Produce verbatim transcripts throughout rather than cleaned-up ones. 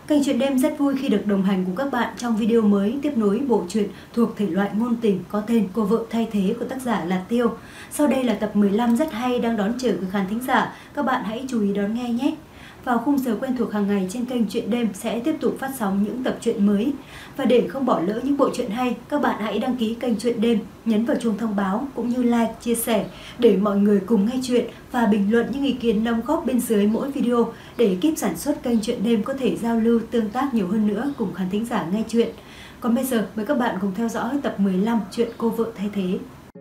Kênh Chuyện Đêm rất vui khi được đồng hành cùng các bạn trong video mới tiếp nối bộ truyện thuộc thể loại ngôn tình có tên Cô Vợ Thay Thế của tác giả là Tiêu. Sau đây là tập mười lăm rất hay đang đón chờ quý khán thính giả, các bạn hãy chú ý đón nghe nhé. Vào khung giờ quen thuộc hàng ngày trên kênh Chuyện Đêm sẽ tiếp tục phát sóng những tập truyện mới. Và để không bỏ lỡ những bộ truyện hay, các bạn hãy đăng ký kênh Chuyện Đêm, nhấn vào chuông thông báo cũng như like, chia sẻ để mọi người cùng nghe chuyện và bình luận những ý kiến đóng góp bên dưới mỗi video để ekip sản xuất kênh Chuyện Đêm có thể giao lưu tương tác nhiều hơn nữa cùng khán thính giả nghe chuyện. Còn bây giờ mời các bạn cùng theo dõi tập mười lăm chuyện Cô Vợ Thay Thế.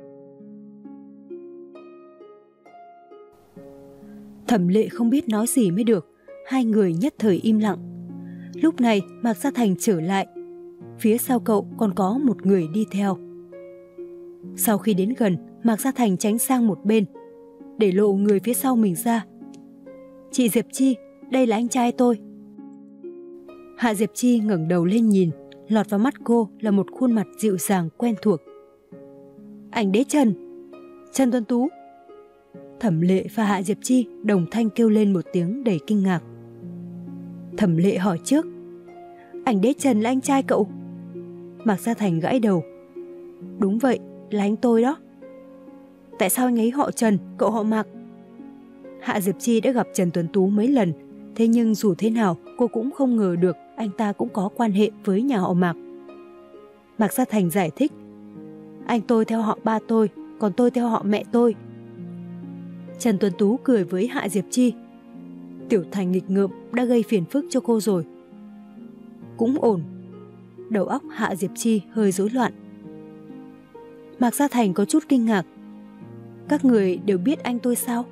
Thẩm Lệ không biết nói gì mới được, hai người nhất thời im lặng. Lúc này Mạc Gia Thành trở lại, phía sau cậu còn có một người đi theo. Sau khi đến gần, Mạc Gia Thành tránh sang một bên, để lộ người phía sau mình ra. "Chị Diệp Chi, đây là anh trai tôi." Hạ Diệp Chi ngẩng đầu lên nhìn, lọt vào mắt cô là một khuôn mặt dịu dàng quen thuộc. "Ảnh đế Trần, Trần Tuấn Tú." Thẩm Lệ và Hạ Diệp Chi đồng thanh kêu lên một tiếng đầy kinh ngạc. Thẩm Lệ hỏi trước: "Ảnh đế Trần là anh trai cậu?" Mạc Gia Thành gãi đầu: "Đúng vậy, là anh tôi đó." "Tại sao anh ấy họ Trần, cậu họ Mạc?" Hạ Diệp Chi đã gặp Trần Tuấn Tú mấy lần, thế nhưng dù thế nào cô cũng không ngờ được anh ta cũng có quan hệ với nhà họ Mạc. Mạc Gia Thành giải thích: "Anh tôi theo họ ba tôi, còn tôi theo họ mẹ tôi." Trần Tuấn Tú cười với Hạ Diệp Chi: "Tiểu Thành nghịch ngợm đã gây phiền phức cho cô rồi." "Cũng ổn." Đầu óc Hạ Diệp Chi hơi rối loạn. Mạc Gia Thành có chút kinh ngạc: "Các người đều biết anh tôi sao?"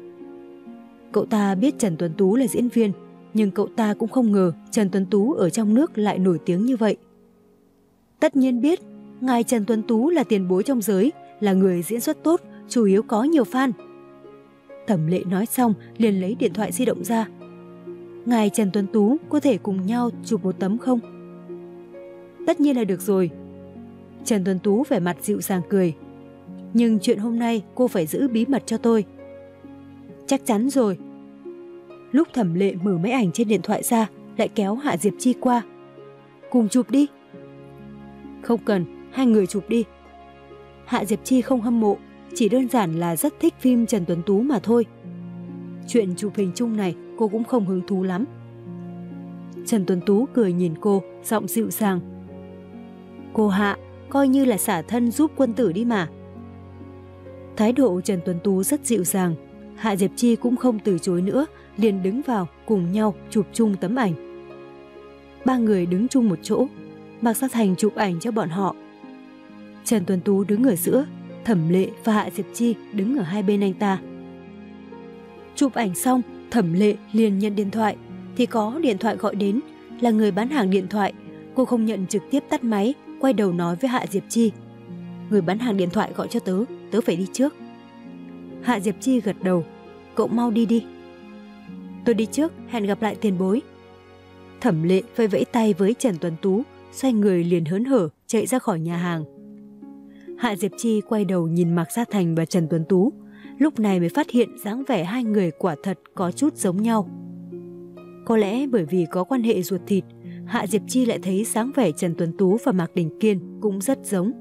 Cậu ta biết Trần Tuấn Tú là diễn viên, nhưng cậu ta cũng không ngờ Trần Tuấn Tú ở trong nước lại nổi tiếng như vậy. "Tất nhiên biết, ngài Trần Tuấn Tú là tiền bối trong giới, là người diễn xuất tốt, chủ yếu có nhiều fan." Thẩm Lệ nói xong liền lấy điện thoại di động ra. "Ngài Trần Tuấn Tú có thể cùng nhau chụp một tấm không?" "Tất nhiên là được rồi." Trần Tuấn Tú vẻ mặt dịu dàng cười: "Nhưng chuyện hôm nay cô phải giữ bí mật cho tôi." "Chắc chắn rồi." Lúc Thẩm Lệ mở máy ảnh trên điện thoại ra, lại kéo Hạ Diệp Chi qua: "Cùng chụp đi." "Không cần, hai người chụp đi." Hạ Diệp Chi không hâm mộ, chỉ đơn giản là rất thích phim Trần Tuấn Tú mà thôi. Chuyện chụp hình chung này cô cũng không hứng thú lắm. Trần Tuấn Tú cười nhìn cô, giọng dịu dàng: "Cô Hạ, coi như là xả thân giúp quân tử đi mà." Thái độ Trần Tuấn Tú rất dịu dàng, Hạ Diệp Chi cũng không từ chối nữa, liền đứng vào cùng nhau chụp chung tấm ảnh. Ba người đứng chung một chỗ, Mạc Gia Thành chụp ảnh cho bọn họ. Trần Tuấn Tú đứng ở giữa, Thẩm Lệ và Hạ Diệp Chi đứng ở hai bên anh ta. Chụp ảnh xong, Thẩm Lệ liền nhận điện thoại, thì có điện thoại gọi đến, là người bán hàng điện thoại. Cô không nhận trực tiếp tắt máy, quay đầu nói với Hạ Diệp Chi: "Người bán hàng điện thoại gọi cho tớ, tớ phải đi trước." Hạ Diệp Chi gật đầu: "Cậu mau đi đi." "Tôi đi trước, hẹn gặp lại tiền bối." Thẩm Lệ vẫy vẫy tay với Trần Tuấn Tú, xoay người liền hớn hở chạy ra khỏi nhà hàng. Hạ Diệp Chi quay đầu nhìn Mạc Gia Thành và Trần Tuấn Tú, lúc này mới phát hiện dáng vẻ hai người quả thật có chút giống nhau. Có lẽ bởi vì có quan hệ ruột thịt, Hạ Diệp Chi lại thấy dáng vẻ Trần Tuấn Tú và Mạc Đình Kiên cũng rất giống.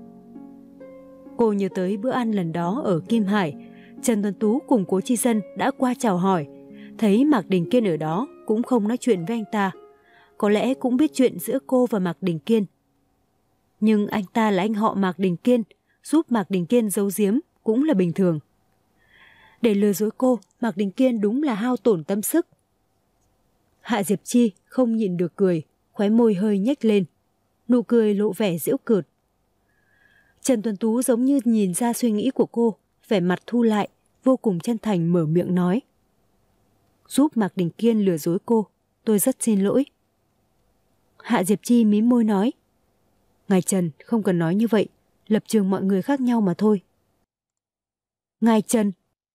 Cô nhớ tới bữa ăn lần đó ở Kim Hải, Trần Tuấn Tú cùng Cố Chi Dân đã qua chào hỏi, thấy Mạc Đình Kiên ở đó cũng không nói chuyện với anh ta. Có lẽ cũng biết chuyện giữa cô và Mạc Đình Kiên. Nhưng anh ta là anh họ Mạc Đình Kiên, giúp Mạc Đình Kiên giấu giếm cũng là bình thường. Để lừa dối cô, Mạc Đình Kiên đúng là hao tổn tâm sức. Hạ Diệp Chi không nhịn được cười, khóe môi hơi nhếch lên, nụ cười lộ vẻ giễu cợt. Trần Tuấn Tú giống như nhìn ra suy nghĩ của cô, vẻ mặt thu lại, vô cùng chân thành mở miệng nói: "Giúp Mạc Đình Kiên lừa dối cô, tôi rất xin lỗi." Hạ Diệp Chi mím môi nói: "Ngài Trần không cần nói như vậy, lập trường mọi người khác nhau mà thôi." "Ngài Trần."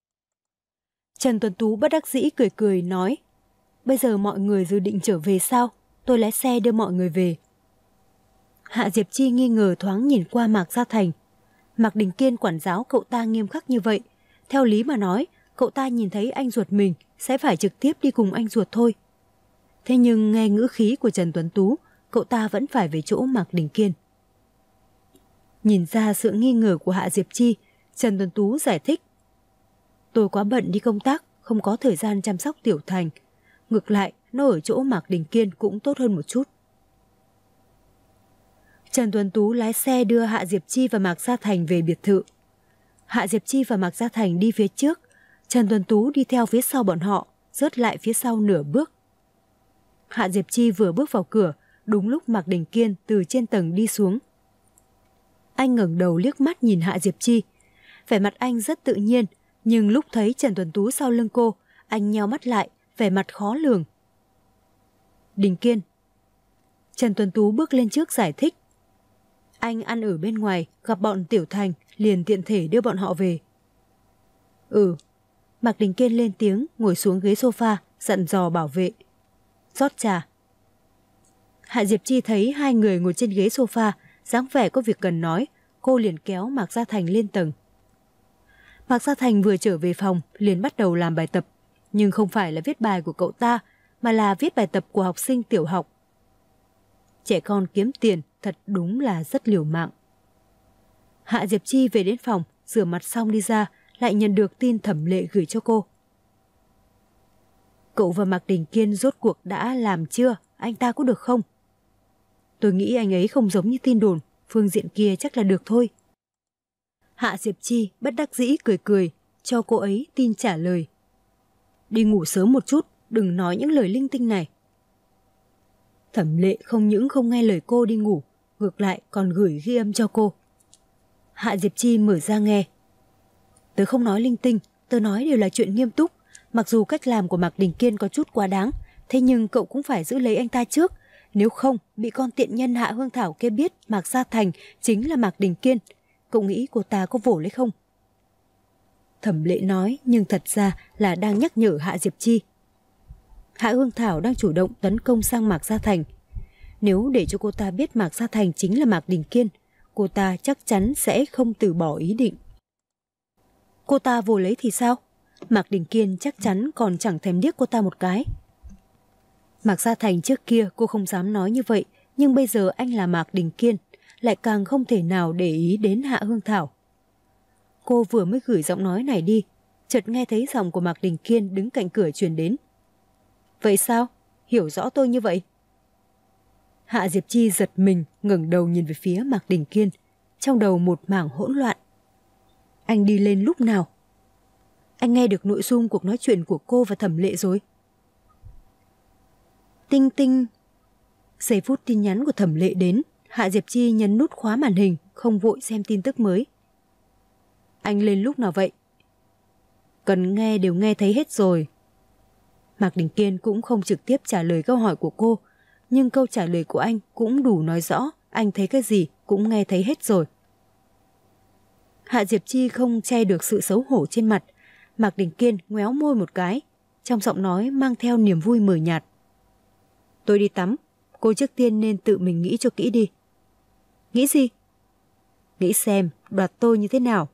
Trần Tuấn Tú bất đắc dĩ cười cười nói: "Bây giờ mọi người dự định trở về sao? Tôi lái xe đưa mọi người về." Hạ Diệp Chi nghi ngờ thoáng nhìn qua Mạc Gia Thành. Mạc Đình Kiên quản giáo cậu ta nghiêm khắc như vậy, theo lý mà nói, cậu ta nhìn thấy anh ruột mình sẽ phải trực tiếp đi cùng anh ruột thôi. Thế nhưng nghe ngữ khí của Trần Tuấn Tú, cậu ta vẫn phải về chỗ Mạc Đình Kiên. Nhìn ra sự nghi ngờ của Hạ Diệp Chi, Trần Tuấn Tú giải thích. Tôi quá bận đi công tác, không có thời gian chăm sóc Tiểu Thành. Ngược lại, nó ở chỗ Mạc Đình Kiên cũng tốt hơn một chút. Trần Tuấn Tú lái xe đưa Hạ Diệp Chi và Mạc Gia Thành về biệt thự. Hạ Diệp Chi và Mạc Gia Thành đi phía trước, Trần Tuấn Tú đi theo phía sau bọn họ, rớt lại phía sau nửa bước. Hạ Diệp Chi vừa bước vào cửa, đúng lúc Mạc Đình Kiên từ trên tầng đi xuống. Anh ngẩng đầu liếc mắt nhìn Hạ Diệp Chi. Vẻ mặt anh rất tự nhiên, nhưng lúc thấy Trần Tuấn Tú sau lưng cô, anh nheo mắt lại, vẻ mặt khó lường. Đình Kiên. Trần Tuấn Tú bước lên trước giải thích. Anh ăn ở bên ngoài, gặp bọn Tiểu Thành, liền tiện thể đưa bọn họ về. Ừ. Mạc Đình Kiên lên tiếng, ngồi xuống ghế sofa, dặn dò bảo vệ. Rót trà. Hạ Diệp Chi thấy hai người ngồi trên ghế sofa, dáng vẻ có việc cần nói, cô liền kéo Mạc Gia Thành lên tầng. Mạc Gia Thành vừa trở về phòng, liền bắt đầu làm bài tập, nhưng không phải là viết bài của cậu ta, mà là viết bài tập của học sinh tiểu học. Trẻ con kiếm tiền thật đúng là rất liều mạng. Hạ Diệp Chi về đến phòng, rửa mặt xong đi ra, lại nhận được tin Thẩm Lệ gửi cho cô. Cậu và Mạc Đình Kiên rốt cuộc đã làm chưa? Anh ta có được không? Tôi nghĩ anh ấy không giống như tin đồn, phương diện kia chắc là được thôi. Hạ Diệp Chi bất đắc dĩ cười cười, cho cô ấy tin trả lời. Đi ngủ sớm một chút, đừng nói những lời linh tinh này. Thẩm Lệ không những không nghe lời cô đi ngủ, ngược lại còn gửi ghi âm cho cô. Hạ Diệp Chi mở ra nghe. Tớ không nói linh tinh, tớ nói đều là chuyện nghiêm túc. Mặc dù cách làm của Mạc Đình Kiên có chút quá đáng, thế nhưng cậu cũng phải giữ lấy anh ta trước. Nếu không, bị con tiện nhân Hạ Hương Thảo kia biết Mạc Gia Thành chính là Mạc Đình Kiên, cậu nghĩ cô ta có vồ lấy không? Thẩm Lệ nói, nhưng thật ra là đang nhắc nhở Hạ Diệp Chi. Hạ Hương Thảo đang chủ động tấn công sang Mạc Gia Thành. Nếu để cho cô ta biết Mạc Gia Thành chính là Mạc Đình Kiên, cô ta chắc chắn sẽ không từ bỏ ý định. Cô ta vồ lấy thì sao? Mạc Đình Kiên chắc chắn còn chẳng thèm điếc cô ta một cái. Mạc Gia Thành trước kia cô không dám nói như vậy, nhưng bây giờ anh là Mạc Đình Kiên, lại càng không thể nào để ý đến Hạ Hương Thảo. Cô vừa mới gửi giọng nói này đi, chợt nghe thấy giọng của Mạc Đình Kiên đứng cạnh cửa truyền đến. Vậy sao? Hiểu rõ tôi như vậy? Hạ Diệp Chi giật mình, ngẩng đầu nhìn về phía Mạc Đình Kiên, trong đầu một mảng hỗn loạn. Anh đi lên lúc nào? Anh nghe được nội dung cuộc nói chuyện của cô và Thẩm Lệ rồi. Tinh tinh. Giây phút tin nhắn của Thẩm Lệ đến, Hạ Diệp Chi nhấn nút khóa màn hình, không vội xem tin tức mới. Anh lên lúc nào vậy? Cần nghe đều nghe thấy hết rồi. Mạc Đình Kiên cũng không trực tiếp trả lời câu hỏi của cô, nhưng câu trả lời của anh cũng đủ nói rõ anh thấy cái gì cũng nghe thấy hết rồi. Hạ Diệp Chi không che được sự xấu hổ trên mặt. Mạc Đình Kiên ngoéo môi một cái, trong giọng nói mang theo niềm vui mờ nhạt. Tôi đi tắm, cô trước tiên nên tự mình nghĩ cho kỹ đi. Nghĩ gì? Nghĩ xem đoạt tôi như thế nào.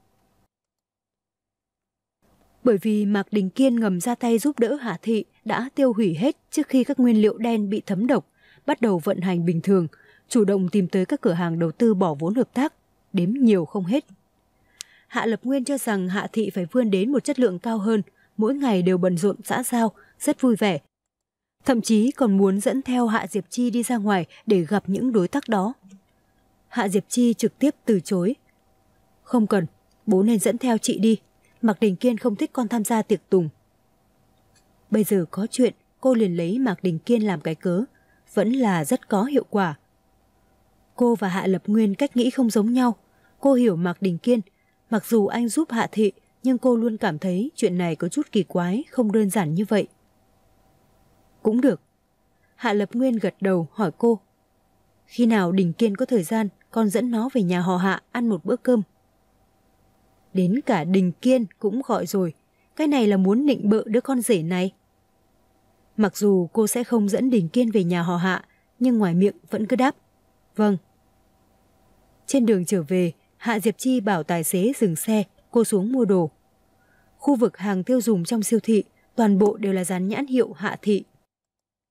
Bởi vì Mạc Đình Kiên ngầm ra tay giúp đỡ Hạ Thị đã tiêu hủy hết trước khi các nguyên liệu đen bị thấm độc, bắt đầu vận hành bình thường, chủ động tìm tới các cửa hàng đầu tư bỏ vốn hợp tác, đếm nhiều không hết. Hạ Lập Nguyên cho rằng Hạ Thị phải vươn đến một chất lượng cao hơn, mỗi ngày đều bận rộn xã giao, rất vui vẻ. Thậm chí còn muốn dẫn theo Hạ Diệp Chi đi ra ngoài để gặp những đối tác đó. Hạ Diệp Chi trực tiếp từ chối. Không cần, bố nên dẫn theo chị đi. Mạc Đình Kiên không thích con tham gia tiệc tùng. Bây giờ có chuyện, cô liền lấy Mạc Đình Kiên làm cái cớ, vẫn là rất có hiệu quả. Cô và Hạ Lập Nguyên cách nghĩ không giống nhau. Cô hiểu Mạc Đình Kiên, mặc dù anh giúp Hạ Thị, nhưng cô luôn cảm thấy chuyện này có chút kỳ quái, không đơn giản như vậy. Cũng được. Hạ Lập Nguyên gật đầu hỏi cô. Khi nào Đình Kiên có thời gian, con dẫn nó về nhà họ Hạ ăn một bữa cơm. Đến cả Đình Kiên cũng gọi rồi, cái này là muốn nịnh bợ đứa con rể này. Mặc dù cô sẽ không dẫn Đình Kiên về nhà họ Hạ, nhưng ngoài miệng vẫn cứ đáp. Vâng. Trên đường trở về, Hạ Diệp Chi bảo tài xế dừng xe, cô xuống mua đồ. Khu vực hàng tiêu dùng trong siêu thị, toàn bộ đều là dán nhãn hiệu Hạ Thị.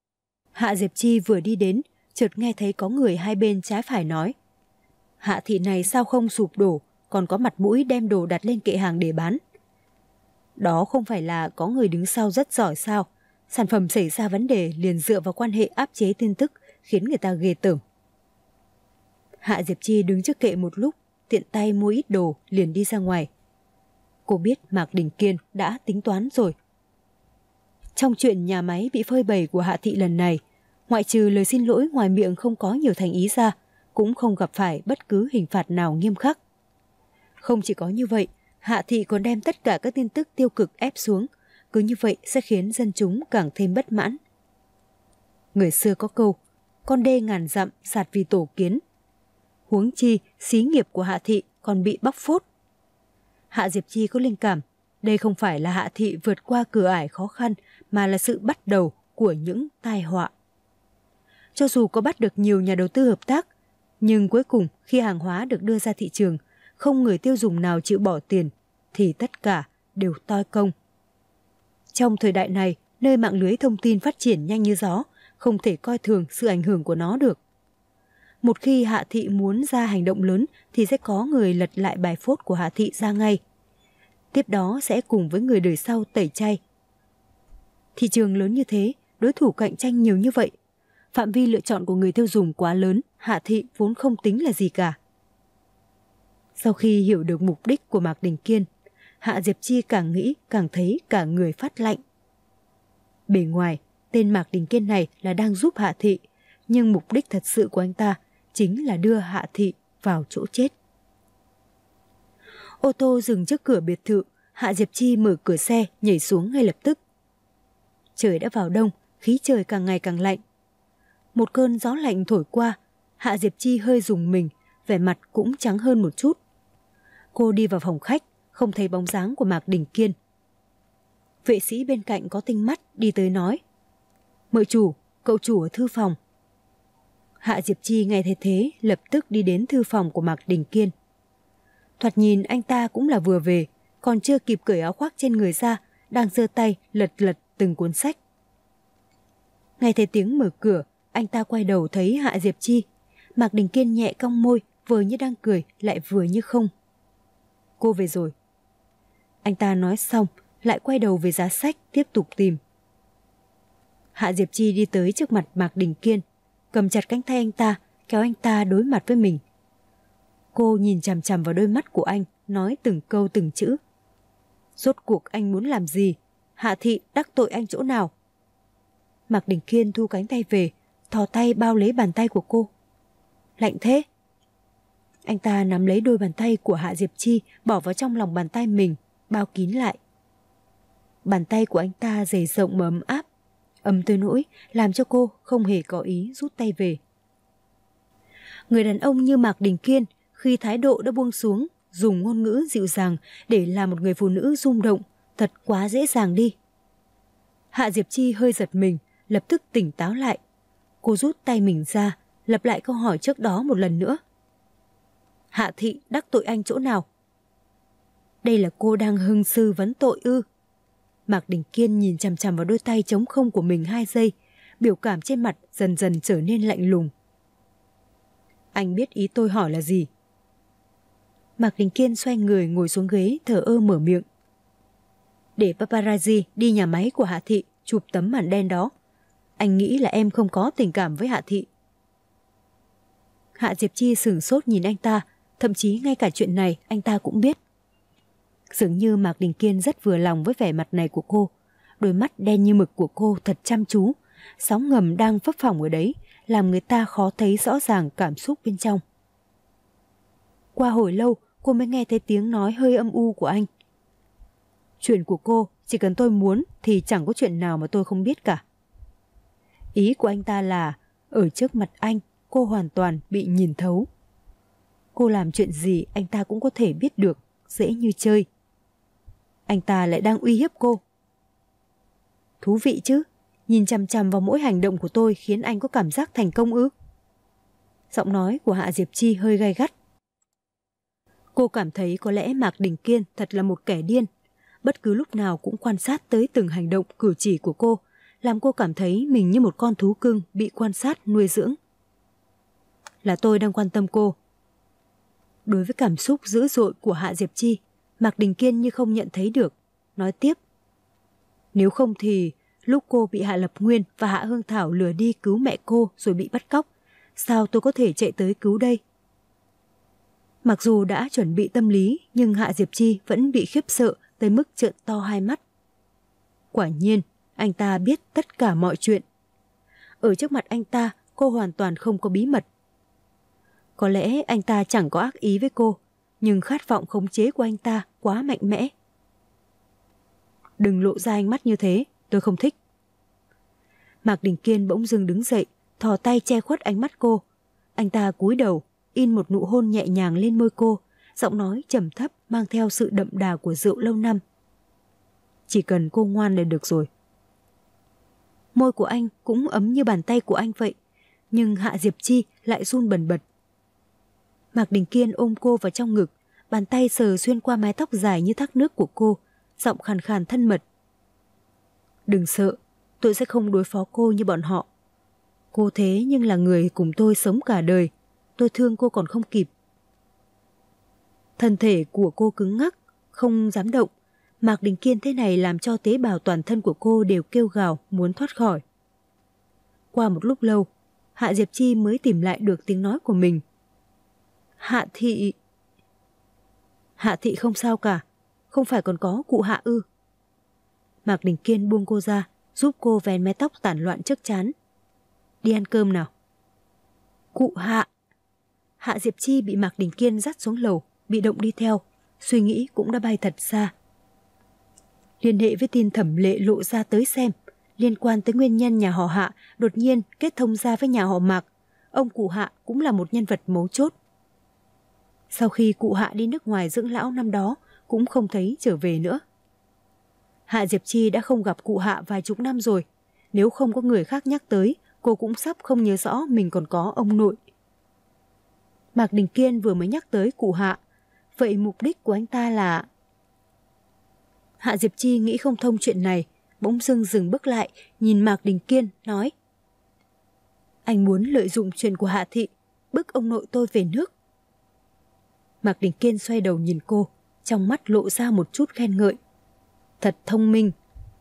Hạ Diệp Chi vừa đi đến, chợt nghe thấy có người hai bên trái phải nói: Hạ thị này sao không sụp đổ, còn có mặt mũi đem đồ đặt lên kệ hàng để bán. Đó không phải là có người đứng sau rất giỏi sao? Sản phẩm xảy ra vấn đề liền dựa vào quan hệ áp chế tin tức, khiến người ta ghê tởm. Hạ Diệp Chi đứng trước kệ một lúc, tiện tay mua ít đồ liền đi ra ngoài. Cô biết Mạc Đình Kiên đã tính toán rồi. Trong chuyện nhà máy bị phơi bày của Hạ thị lần này, ngoại trừ lời xin lỗi ngoài miệng không có nhiều thành ý ra, cũng không gặp phải bất cứ hình phạt nào nghiêm khắc. Không chỉ có như vậy, Hạ thị còn đem tất cả các tin tức tiêu cực ép xuống, cứ như vậy sẽ khiến dân chúng càng thêm bất mãn. Người xưa có câu, con đê ngàn dặm sạt vì tổ kiến. Huống chi, xí nghiệp của Hạ thị còn bị bóc phốt. Hạ Diệp Chi có linh cảm, đây không phải là Hạ thị vượt qua cửa ải khó khăn, mà là sự bắt đầu của những tai họa. Cho dù có bắt được nhiều nhà đầu tư hợp tác, nhưng cuối cùng khi hàng hóa được đưa ra thị trường, không người tiêu dùng nào chịu bỏ tiền, thì tất cả đều toi công. Trong thời đại này, nơi mạng lưới thông tin phát triển nhanh như gió, không thể coi thường sự ảnh hưởng của nó được. Một khi Hạ thị muốn ra hành động lớn thì sẽ có người lật lại bài phốt của Hạ thị ra ngay. Tiếp đó sẽ cùng với người đời sau tẩy chay. Thị trường lớn như thế, đối thủ cạnh tranh nhiều như vậy. Phạm vi lựa chọn của người tiêu dùng quá lớn, Hạ thị vốn không tính là gì cả. Sau khi hiểu được mục đích của Mạc Đình Kiên, Hạ Diệp Chi càng nghĩ càng thấy cả người phát lạnh. Bề ngoài, tên Mạc Đình Kiên này là đang giúp Hạ thị, nhưng mục đích thật sự của anh ta chính là đưa Hạ thị vào chỗ chết. Ô tô dừng trước cửa biệt thự, Hạ Diệp Chi mở cửa xe nhảy xuống ngay lập tức. Trời đã vào đông, khí trời càng ngày càng lạnh. Một cơn gió lạnh thổi qua, Hạ Diệp Chi hơi rùng mình, vẻ mặt cũng trắng hơn một chút. Cô đi vào phòng khách, không thấy bóng dáng của Mạc Đình Kiên. Vệ sĩ bên cạnh có tinh mắt đi tới nói: Mợ chủ, cậu chủ ở thư phòng. Hạ Diệp Chi nghe thấy thế, lập tức đi đến thư phòng của Mạc Đình Kiên. Thoạt nhìn anh ta cũng là vừa về, còn chưa kịp cởi áo khoác trên người ra, đang giơ tay lật lật từng cuốn sách. Nghe thấy tiếng mở cửa, anh ta quay đầu thấy Hạ Diệp Chi. Mạc Đình Kiên nhẹ cong môi, vừa như đang cười, lại vừa như không. Cô về rồi. Anh ta nói xong, lại quay đầu về giá sách, tiếp tục tìm. Hạ Diệp Chi đi tới trước mặt Mạc Đình Kiên, cầm chặt cánh tay anh ta, kéo anh ta đối mặt với mình. Cô nhìn chằm chằm vào đôi mắt của anh, nói từng câu từng chữ. Rốt cuộc anh muốn làm gì? Hạ thị đắc tội anh chỗ nào? Mạc Đình Kiên thu cánh tay về, thò tay bao lấy bàn tay của cô. Lạnh thế. Anh ta nắm lấy đôi bàn tay của Hạ Diệp Chi, bỏ vào trong lòng bàn tay mình, bao kín lại. Bàn tay của anh ta dày rộng mà ấm áp, ấm tới nỗi làm cho cô không hề có ý rút tay về. Người đàn ông như Mạc Đình Kiên, khi thái độ đã buông xuống, dùng ngôn ngữ dịu dàng để làm một người phụ nữ rung động, thật quá dễ dàng đi. Hạ Diệp Chi hơi giật mình, lập tức tỉnh táo lại. Cô rút tay mình ra, lặp lại câu hỏi trước đó một lần nữa. Hạ thị đắc tội anh chỗ nào? Đây là cô đang hưng sư vấn tội ư? Mạc Đình Kiên nhìn chằm chằm vào đôi tay trống không của mình hai giây, biểu cảm trên mặt dần dần trở nên lạnh lùng. Anh biết ý tôi hỏi là gì? Mạc Đình Kiên xoay người ngồi xuống ghế, thở ơ mở miệng. Để paparazzi đi nhà máy của Hạ thị chụp tấm màn đen đó. Anh nghĩ là em không có tình cảm với Hạ thị. Hạ Diệp Chi sửng sốt nhìn anh ta, thậm chí ngay cả chuyện này anh ta cũng biết. Dường như Mạc Đình Kiên rất vừa lòng với vẻ mặt này của cô. Đôi mắt đen như mực của cô thật chăm chú, sóng ngầm đang phấp phỏng ở đấy, làm người ta khó thấy rõ ràng cảm xúc bên trong. Qua hồi lâu, cô mới nghe thấy tiếng nói hơi âm u của anh. Chuyện của cô, chỉ cần tôi muốn thì chẳng có chuyện nào mà tôi không biết cả. Ý của anh ta là, ở trước mặt anh, cô hoàn toàn bị nhìn thấu. Cô làm chuyện gì anh ta cũng có thể biết được, dễ như chơi. Anh ta lại đang uy hiếp cô. Thú vị chứ, nhìn chằm chằm vào mỗi hành động của tôi khiến anh có cảm giác thành công ư? Giọng nói của Hạ Diệp Chi hơi gay gắt. Cô cảm thấy có lẽ Mạc Đình Kiên thật là một kẻ điên. Bất cứ lúc nào cũng quan sát tới từng hành động cử chỉ của cô, làm cô cảm thấy mình như một con thú cưng bị quan sát nuôi dưỡng. Là tôi đang quan tâm cô. Đối với cảm xúc dữ dội của Hạ Diệp Chi, Mạc Đình Kiên như không nhận thấy được, nói tiếp. Nếu không thì lúc cô bị Hạ Lập Nguyên và Hạ Hương Thảo lừa đi cứu mẹ cô rồi bị bắt cóc, sao tôi có thể chạy tới cứu đây? Mặc dù đã chuẩn bị tâm lý, nhưng Hạ Diệp Chi vẫn bị khiếp sợ tới mức trợn to hai mắt. Quả nhiên, anh ta biết tất cả mọi chuyện. Ở trước mặt anh ta, cô hoàn toàn không có bí mật. Có lẽ anh ta chẳng có ác ý với cô, nhưng khát vọng khống chế của anh ta quá mạnh mẽ. Đừng lộ ra ánh mắt như thế, tôi không thích. Mạc Đình Kiên bỗng dưng đứng dậy, thò tay che khuất ánh mắt cô. Anh ta cúi đầu, in một nụ hôn nhẹ nhàng lên môi cô, giọng nói trầm thấp mang theo sự đậm đà của rượu lâu năm. Chỉ cần cô ngoan là được rồi. Môi của anh cũng ấm như bàn tay của anh vậy, nhưng Hạ Diệp Chi lại run bần bật. Mạc Đình Kiên ôm cô vào trong ngực, bàn tay sờ xuyên qua mái tóc dài như thác nước của cô, giọng khàn khàn thân mật. Đừng sợ, tôi sẽ không đối phó cô như bọn họ. Cô thế nhưng là người cùng tôi sống cả đời, tôi thương cô còn không kịp. Thân thể của cô cứng ngắc, không dám động. Mạc Đình Kiên thế này làm cho tế bào toàn thân của cô đều kêu gào muốn thoát khỏi. Qua một lúc lâu, Hạ Diệp Chi mới tìm lại được tiếng nói của mình. Hạ thị... Hạ thị không sao cả, không phải còn có cụ Hạ ư? Mạc Đình Kiên buông cô ra, giúp cô vén mái tóc tản loạn trước trán. Đi ăn cơm nào. Cụ Hạ... Hạ Diệp Chi bị Mạc Đình Kiên dắt xuống lầu, bị động đi theo, suy nghĩ cũng đã bay thật xa. Liên hệ với tin Thẩm Lệ lộ ra tới xem, liên quan tới nguyên nhân nhà họ Hạ đột nhiên kết thông ra với nhà họ Mạc. Ông cụ Hạ cũng là một nhân vật mấu chốt. Sau khi cụ Hạ đi nước ngoài dưỡng lão năm đó, cũng không thấy trở về nữa. Hạ Diệp Chi đã không gặp cụ Hạ vài chục năm rồi. Nếu không có người khác nhắc tới, cô cũng sắp không nhớ rõ mình còn có ông nội. Mạc Đình Kiên vừa mới nhắc tới cụ Hạ. Vậy mục đích của anh ta là... Hạ Diệp Chi nghĩ không thông chuyện này, bỗng dưng dừng bước lại, nhìn Mạc Đình Kiên, nói. Anh muốn lợi dụng chuyện của Hạ thị, bức ông nội tôi về nước. Mạc Đình Kiên xoay đầu nhìn cô, trong mắt lộ ra một chút khen ngợi. Thật thông minh.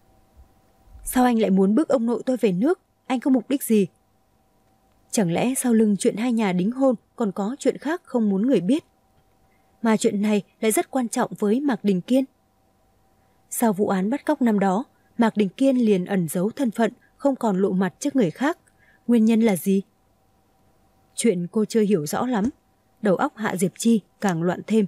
Sao anh lại muốn bức ông nội tôi về nước? Anh có mục đích gì? Chẳng lẽ sau lưng chuyện hai nhà đính hôn còn có chuyện khác không muốn người biết? Mà chuyện này lại rất quan trọng với Mạc Đình Kiên. Sau vụ án bắt cóc năm đó, Mạc Đình Kiên liền ẩn giấu thân phận, không còn lộ mặt trước người khác. Nguyên nhân là gì? Chuyện cô chưa hiểu rõ lắm. Đầu óc Hạ Diệp Chi càng loạn thêm.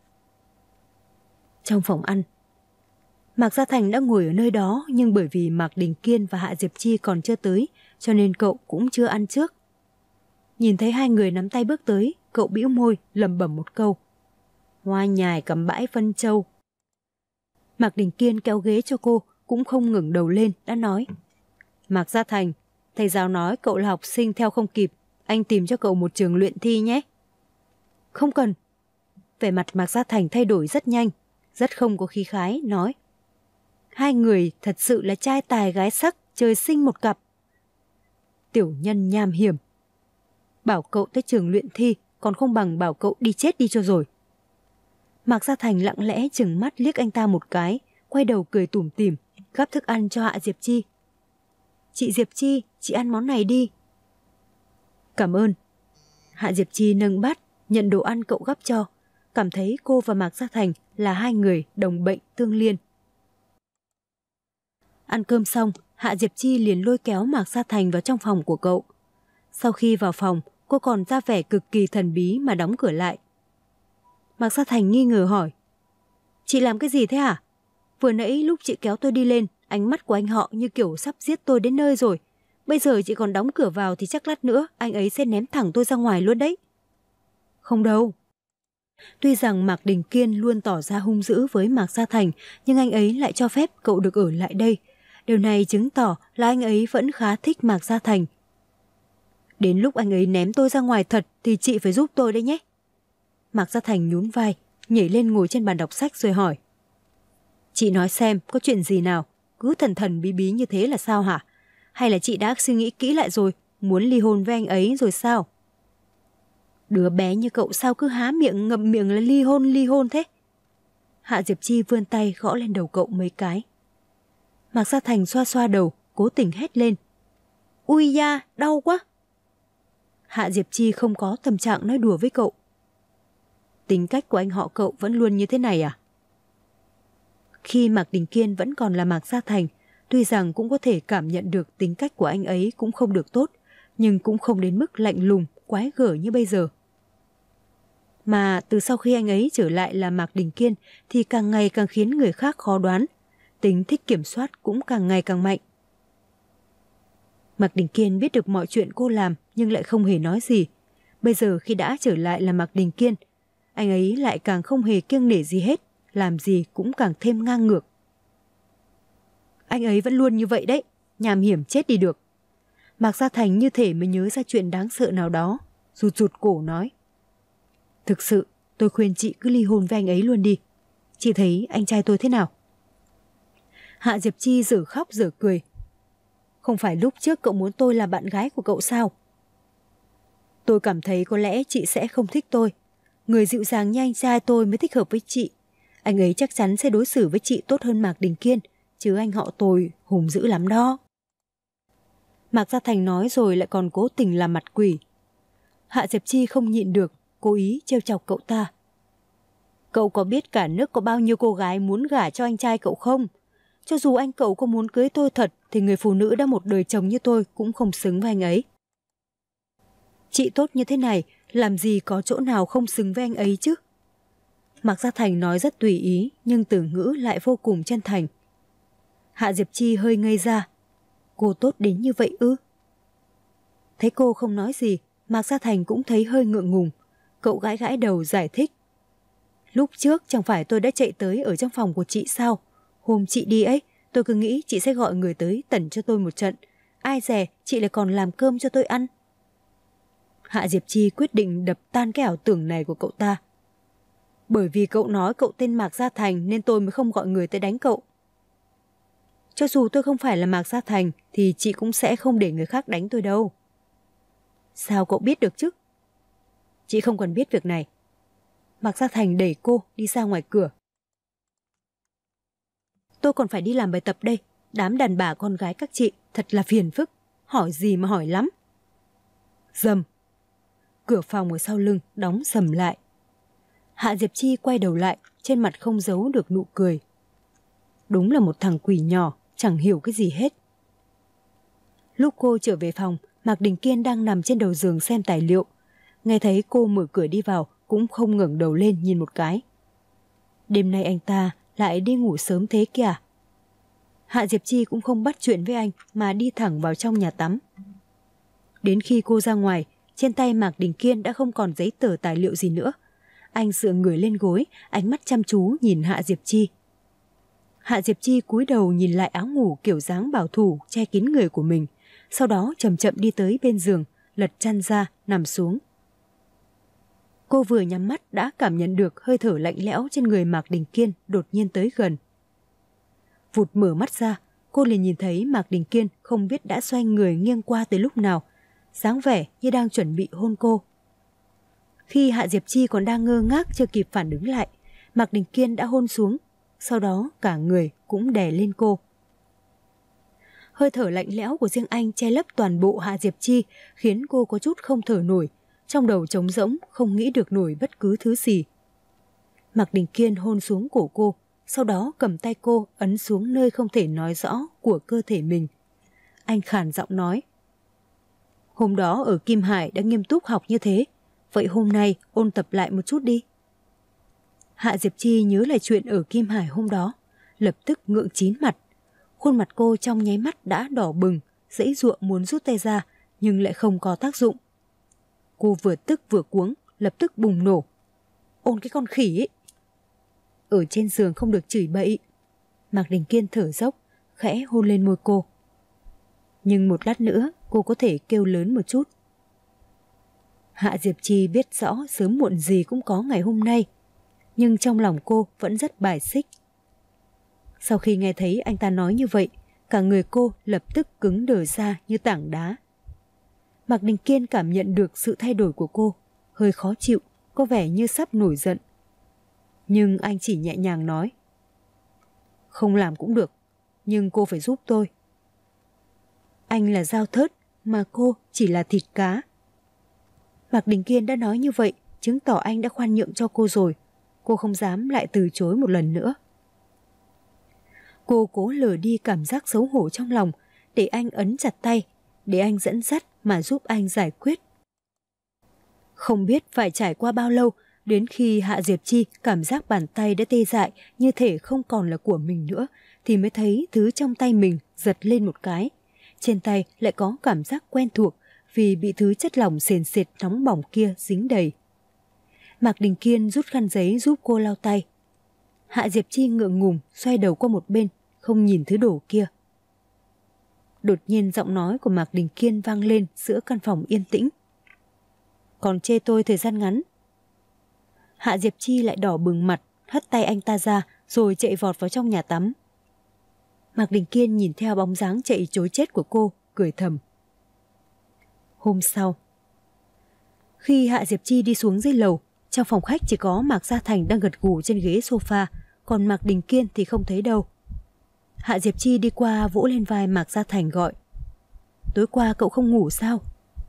Trong phòng ăn, Mạc Gia Thành đã ngồi ở nơi đó, nhưng bởi vì Mạc Đình Kiên và Hạ Diệp Chi còn chưa tới, cho nên cậu cũng chưa ăn trước. Nhìn thấy hai người nắm tay bước tới, cậu bĩu môi lẩm bẩm một câu. Hoa nhài cầm bãi phân châu. Mạc Đình Kiên kéo ghế cho cô, cũng không ngẩng đầu lên, đã nói. Mạc Gia Thành, thầy giáo nói cậu là học sinh theo không kịp, anh tìm cho cậu một trường luyện thi nhé. Không cần. Vẻ mặt Mạc Gia Thành thay đổi rất nhanh, rất không có khí khái, nói. Hai người thật sự là trai tài gái sắc, trời sinh một cặp. Tiểu nhân nham hiểm. Bảo cậu tới trường luyện thi, còn không bằng bảo cậu đi chết đi cho rồi. Mạc Gia Thành lặng lẽ chừng mắt liếc anh ta một cái, quay đầu cười tủm tỉm, gắp thức ăn cho Hạ Diệp Chi. Chị Diệp Chi, chị ăn món này đi. Cảm ơn. Hạ Diệp Chi nâng bát, nhận đồ ăn cậu gắp cho, cảm thấy cô và Mạc Gia Thành là hai người đồng bệnh tương liên. Ăn cơm xong, Hạ Diệp Chi liền lôi kéo Mạc Gia Thành vào trong phòng của cậu. Sau khi vào phòng, cô còn ra vẻ cực kỳ thần bí mà đóng cửa lại. Mạc Gia Thành nghi ngờ hỏi. Chị làm cái gì thế hả? Vừa nãy lúc chị kéo tôi đi lên, ánh mắt của anh họ như kiểu sắp giết tôi đến nơi rồi. Bây giờ chị còn đóng cửa vào thì chắc lát nữa anh ấy sẽ ném thẳng tôi ra ngoài luôn đấy. Không đâu. Tuy rằng Mạc Đình Kiên luôn tỏ ra hung dữ với Mạc Gia Thành, nhưng anh ấy lại cho phép cậu được ở lại đây. Điều này chứng tỏ là anh ấy vẫn khá thích Mạc Gia Thành. Đến lúc anh ấy ném tôi ra ngoài thật thì chị phải giúp tôi đấy nhé. Mạc Gia Thành nhún vai, nhảy lên ngồi trên bàn đọc sách rồi hỏi. Chị nói xem có chuyện gì nào, cứ thần thần bí bí như thế là sao hả? Hay là chị đã suy nghĩ kỹ lại rồi, muốn ly hôn với anh ấy rồi sao? Đứa bé như cậu sao cứ há miệng ngậm miệng là ly hôn ly hôn thế? Hạ Diệp Chi vươn tay gõ lên đầu cậu mấy cái. Mạc Gia Thành xoa xoa đầu, cố tình hét lên. Ui da, đau quá. Hạ Diệp Chi không có tâm trạng nói đùa với cậu. Tính cách của anh họ cậu vẫn luôn như thế này à? Khi Mạc Đình Kiên vẫn còn là Mạc Gia Thành, tuy rằng cũng có thể cảm nhận được tính cách của anh ấy cũng không được tốt, nhưng cũng không đến mức lạnh lùng, quái gở như bây giờ. Mà từ sau khi anh ấy trở lại là Mạc Đình Kiên thì càng ngày càng khiến người khác khó đoán, tính thích kiểm soát cũng càng ngày càng mạnh. Mạc Đình Kiên biết được mọi chuyện cô làm nhưng lại không hề nói gì. Bây giờ khi đã trở lại là Mạc Đình Kiên, anh ấy lại càng không hề kiêng nể gì hết, làm gì cũng càng thêm ngang ngược. Anh ấy vẫn luôn như vậy đấy, nham hiểm chết đi được. Mạc Gia Thành như thể mới nhớ ra chuyện đáng sợ nào đó, rụt rụt cổ nói. Thực sự, tôi khuyên chị cứ ly hôn với anh ấy luôn đi. Chị thấy anh trai tôi thế nào? Hạ Diệp Chi dở khóc dở cười. Không phải lúc trước cậu muốn tôi là bạn gái của cậu sao? Tôi cảm thấy có lẽ chị sẽ không thích tôi. Người dịu dàng như anh trai tôi mới thích hợp với chị. Anh ấy chắc chắn sẽ đối xử với chị tốt hơn Mạc Đình Kiên, chứ anh họ tôi hùng dữ lắm đó. Mạc Gia Thành nói rồi lại còn cố tình làm mặt quỷ. Hạ Diệp Chi không nhịn được, cố ý trêu chọc cậu ta. Cậu có biết cả nước có bao nhiêu cô gái muốn gả cho anh trai cậu không? Cho dù anh cậu có muốn cưới tôi thật thì người phụ nữ đã một đời chồng như tôi cũng không xứng với anh ấy. Chị tốt như thế này, làm gì có chỗ nào không xứng với anh ấy chứ? Mạc Gia Thành nói rất tùy ý nhưng từ ngữ lại vô cùng chân thành. Hạ Diệp Chi hơi ngây ra. Cô tốt đến như vậy ư? Thấy cô không nói gì, Mạc Gia Thành cũng thấy hơi ngượng ngùng. Cậu gãi gãi đầu giải thích. Lúc trước chẳng phải tôi đã chạy tới ở trong phòng của chị sao? Hôm chị đi ấy, tôi cứ nghĩ chị sẽ gọi người tới tẩn cho tôi một trận. Ai dè, chị lại còn làm cơm cho tôi ăn. Hạ Diệp Chi quyết định đập tan cái ảo tưởng này của cậu ta. Bởi vì cậu nói cậu tên Mạc Gia Thành nên tôi mới không gọi người tới đánh cậu. Cho dù tôi không phải là Mạc Gia Thành thì chị cũng sẽ không để người khác đánh tôi đâu. Sao cậu biết được chứ? Chị không cần biết việc này. Mạc Gia Thành đẩy cô đi ra ngoài cửa. Tôi còn phải đi làm bài tập đây. Đám đàn bà con gái các chị thật là phiền phức. Hỏi gì mà hỏi lắm. Dầm. Cửa phòng ở sau lưng đóng sầm lại. Hạ Diệp Chi quay đầu lại, trên mặt không giấu được nụ cười. Đúng là một thằng quỷ nhỏ, chẳng hiểu cái gì hết. Lúc cô trở về phòng, Mạc Đình Kiên đang nằm trên đầu giường xem tài liệu. Nghe thấy cô mở cửa đi vào, cũng không ngẩng đầu lên nhìn một cái. Đêm nay anh ta lại đi ngủ sớm thế kìa. Hạ Diệp Chi cũng không bắt chuyện với anh mà đi thẳng vào trong nhà tắm. Đến khi cô ra ngoài, trên tay Mạc Đình Kiên đã không còn giấy tờ tài liệu gì nữa. Anh dựa người lên gối, ánh mắt chăm chú nhìn Hạ Diệp Chi. Hạ Diệp Chi cúi đầu nhìn lại áo ngủ kiểu dáng bảo thủ che kín người của mình, sau đó chậm chậm đi tới bên giường, lật chăn ra, nằm xuống. Cô vừa nhắm mắt đã cảm nhận được hơi thở lạnh lẽo trên người Mạc Đình Kiên đột nhiên tới gần. Vụt mở mắt ra, cô liền nhìn thấy Mạc Đình Kiên không biết đã xoay người nghiêng qua tới lúc nào, dáng vẻ như đang chuẩn bị hôn cô. Khi Hạ Diệp Chi còn đang ngơ ngác chưa kịp phản ứng lại, Mạc Đình Kiên đã hôn xuống, sau đó cả người cũng đè lên cô. Hơi thở lạnh lẽo của riêng anh che lấp toàn bộ Hạ Diệp Chi khiến cô có chút không thở nổi, trong đầu trống rỗng không nghĩ được nổi bất cứ thứ gì. Mạc Đình Kiên hôn xuống cổ cô, sau đó cầm tay cô ấn xuống nơi không thể nói rõ của cơ thể mình. Anh khàn giọng nói. Hôm đó ở Kim Hải đã nghiêm túc học như thế, vậy hôm nay ôn tập lại một chút đi. Hạ Diệp Chi nhớ lại chuyện ở Kim Hải hôm đó, lập tức ngượng chín mặt. Khuôn mặt cô trong nháy mắt đã đỏ bừng, giãy giụa muốn rút tay ra, nhưng lại không có tác dụng. Cô vừa tức vừa cuống, lập tức bùng nổ. Ôn cái con khỉ ấy. Ở trên giường không được chửi bậy. Mạc Đình Kiên thở dốc, khẽ hôn lên môi cô. Nhưng một lát nữa cô có thể kêu lớn một chút. Hạ Diệp Chi biết rõ sớm muộn gì cũng có ngày hôm nay, nhưng trong lòng cô vẫn rất bài xích. Sau khi nghe thấy anh ta nói như vậy, Cả người cô lập tức cứng đờ ra như tảng đá. Mạc Đình Kiên cảm nhận được sự thay đổi của cô, hơi khó chịu, có vẻ như sắp nổi giận. Nhưng anh chỉ nhẹ nhàng nói: "Không làm cũng được, nhưng cô phải giúp tôi." Anh là dao thớt, mà cô chỉ là thịt cá. Mạc Đình Kiên đã nói như vậy, chứng tỏ anh đã khoan nhượng cho cô rồi. Cô không dám lại từ chối một lần nữa. Cô cố lờ đi cảm giác xấu hổ trong lòng, để anh ấn chặt tay, để anh dẫn dắt mà giúp anh giải quyết. Không biết phải trải qua bao lâu, đến khi Hạ Diệp Chi cảm giác bàn tay đã tê dại như thể không còn là của mình nữa, thì mới thấy thứ trong tay mình giật lên một cái. Trên tay lại có cảm giác quen thuộc vì bị thứ chất lỏng sền sệt nóng bỏng kia dính đầy. Mạc Đình Kiên rút khăn giấy giúp cô lau tay. Hạ Diệp Chi ngượng ngùng xoay đầu qua một bên, không nhìn thứ đổ kia. Đột nhiên giọng nói của Mạc Đình Kiên vang lên giữa căn phòng yên tĩnh: "Còn chê tôi thời gian ngắn." Hạ Diệp Chi lại đỏ bừng mặt, hất tay anh ta ra rồi chạy vọt vào trong nhà tắm. Mạc Đình Kiên nhìn theo bóng dáng chạy trối chết của cô, cười thầm. Hôm sau, khi Hạ Diệp Chi đi xuống dưới lầu, trong phòng khách chỉ có Mạc Gia Thành đang gật gù trên ghế sofa, còn Mạc Đình Kiên thì không thấy đâu. Hạ Diệp Chi đi qua vỗ lên vai Mạc Gia Thành gọi: "Tối qua cậu không ngủ sao?"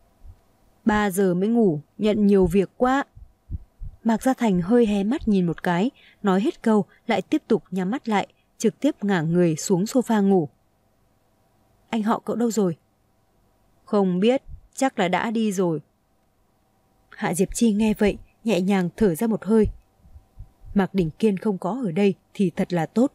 Ba giờ mới ngủ, nhận nhiều việc quá." Mạc Gia Thành hơi hé mắt nhìn một cái, nói hết câu lại tiếp tục nhắm mắt lại, trực tiếp ngả người xuống sofa ngủ. "Anh họ cậu đâu rồi?" "Không biết, chắc là đã đi rồi." Hạ Diệp Chi nghe vậy, nhẹ nhàng thở ra một hơi. Mạc Đình Kiên không có ở đây thì thật là tốt.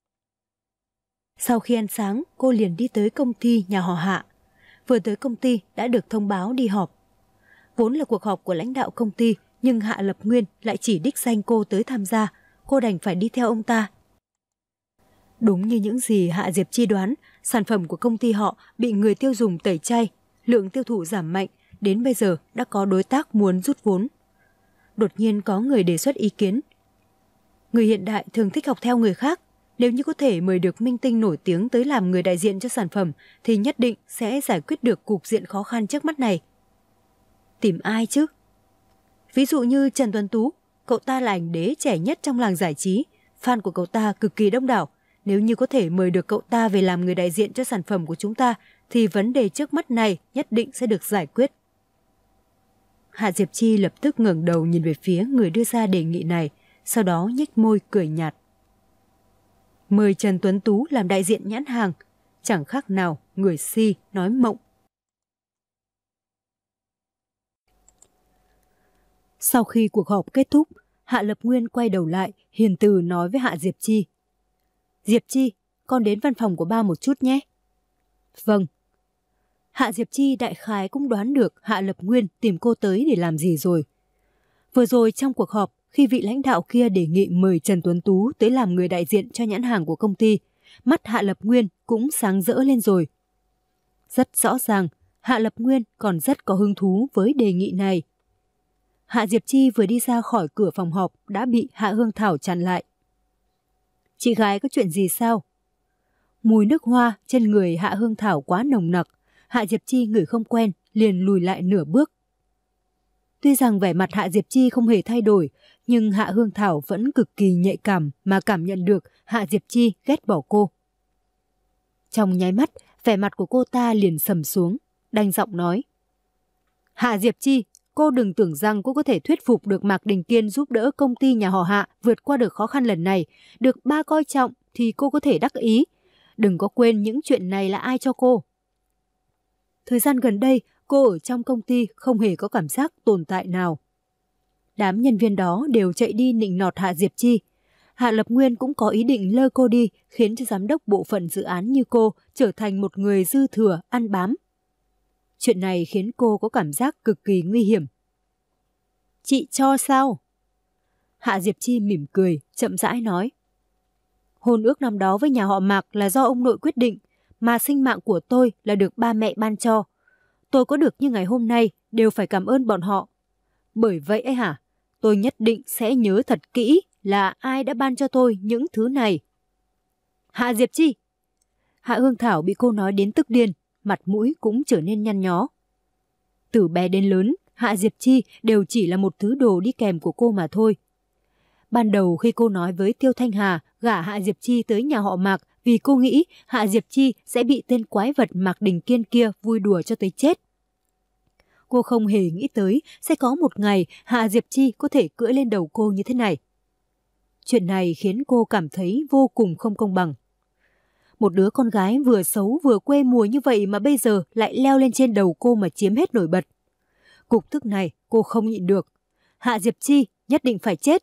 Sau khi ăn sáng, cô liền đi tới công ty nhà họ Hạ. Vừa tới công ty đã được thông báo đi họp. Vốn là cuộc họp của lãnh đạo công ty, nhưng Hạ Lập Nguyên lại chỉ đích danh cô tới tham gia, cô đành phải đi theo ông ta. Đúng như những gì Hạ Diệp Chi đoán, sản phẩm của công ty họ bị người tiêu dùng tẩy chay, lượng tiêu thụ giảm mạnh, đến bây giờ đã có đối tác muốn rút vốn. Đột nhiên có người đề xuất ý kiến: người hiện đại thường thích học theo người khác, nếu như có thể mời được minh tinh nổi tiếng tới làm người đại diện cho sản phẩm thì nhất định sẽ giải quyết được cục diện khó khăn trước mắt này. Tìm ai chứ? Ví dụ như Trần Tuấn Tú, cậu ta là ảnh đế trẻ nhất trong làng giải trí, fan của cậu ta cực kỳ đông đảo. Nếu như có thể mời được cậu ta về làm người đại diện cho sản phẩm của chúng ta thì vấn đề trước mắt này nhất định sẽ được giải quyết. Hạ Diệp Chi lập tức ngẩng đầu nhìn về phía người đưa ra đề nghị này, sau đó nhếch môi cười nhạt. Mời Trần Tuấn Tú làm đại diện nhãn hàng, chẳng khác nào người si nói mộng. Sau khi cuộc họp kết thúc, Hạ Lập Nguyên quay đầu lại, hiền từ nói với Hạ Diệp Chi. Diệp Chi, con đến văn phòng của ba một chút nhé. Vâng. Hạ Diệp Chi đại khái cũng đoán được Hạ Lập Nguyên tìm cô tới để làm gì rồi. Vừa rồi trong cuộc họp, khi vị lãnh đạo kia đề nghị mời Trần Tuấn Tú tới làm người đại diện cho nhãn hàng của công ty, mắt Hạ Lập Nguyên cũng sáng rỡ lên rồi. Rất rõ ràng, Hạ Lập Nguyên còn rất có hứng thú với đề nghị này. Hạ Diệp Chi vừa đi ra khỏi cửa phòng họp đã bị Hạ Hương Thảo chặn lại. Chị gái có chuyện gì sao? Mùi nước hoa trên người Hạ Hương Thảo quá nồng nặc, Hạ Diệp Chi ngửi không quen, liền lùi lại nửa bước. Tuy rằng vẻ mặt Hạ Diệp Chi không hề thay đổi, nhưng Hạ Hương Thảo vẫn cực kỳ nhạy cảm mà cảm nhận được Hạ Diệp Chi ghét bỏ cô. Trong nháy mắt, vẻ mặt của cô ta liền sầm xuống, đanh giọng nói. Hạ Diệp Chi, cô đừng tưởng rằng cô có thể thuyết phục được Mạc Đình Kiên giúp đỡ công ty nhà họ Hạ vượt qua được khó khăn lần này, được ba coi trọng thì cô có thể đắc ý. Đừng có quên những chuyện này là ai cho cô. Thời gian gần đây, cô ở trong công ty không hề có cảm giác tồn tại nào. Đám nhân viên đó đều chạy đi nịnh nọt Hạ Diệp Chi. Hạ Lập Nguyên cũng có ý định lơ cô đi, khiến cho giám đốc bộ phận dự án như cô trở thành một người dư thừa, ăn bám. Chuyện này khiến cô có cảm giác cực kỳ nguy hiểm. Chị cho sao? Hạ Diệp Chi mỉm cười, chậm rãi nói. Hôn ước năm đó với nhà họ Mạc là do ông nội quyết định, mà sinh mạng của tôi là được ba mẹ ban cho. Tôi có được như ngày hôm nay đều phải cảm ơn bọn họ. Bởi vậy ấy hả, tôi nhất định sẽ nhớ thật kỹ là ai đã ban cho tôi những thứ này. Hạ Diệp Chi! Hạ Hương Thảo bị cô nói đến tức điên, mặt mũi cũng trở nên nhăn nhó. Từ bé đến lớn, Hạ Diệp Chi đều chỉ là một thứ đồ đi kèm của cô mà thôi. Ban đầu khi cô nói với Tiêu Thanh Hà gả Hạ Diệp Chi tới nhà họ Mạc vì cô nghĩ Hạ Diệp Chi sẽ bị tên quái vật Mạc Đình Kiên kia vui đùa cho tới chết. Cô không hề nghĩ tới sẽ có một ngày Hạ Diệp Chi có thể cưỡi lên đầu cô như thế này. Chuyện này khiến cô cảm thấy vô cùng không công bằng. Một đứa con gái vừa xấu vừa quê mùa như vậy mà bây giờ lại leo lên trên đầu cô mà chiếm hết nổi bật. Cục tức này cô không nhịn được. Hạ Diệp Chi nhất định phải chết.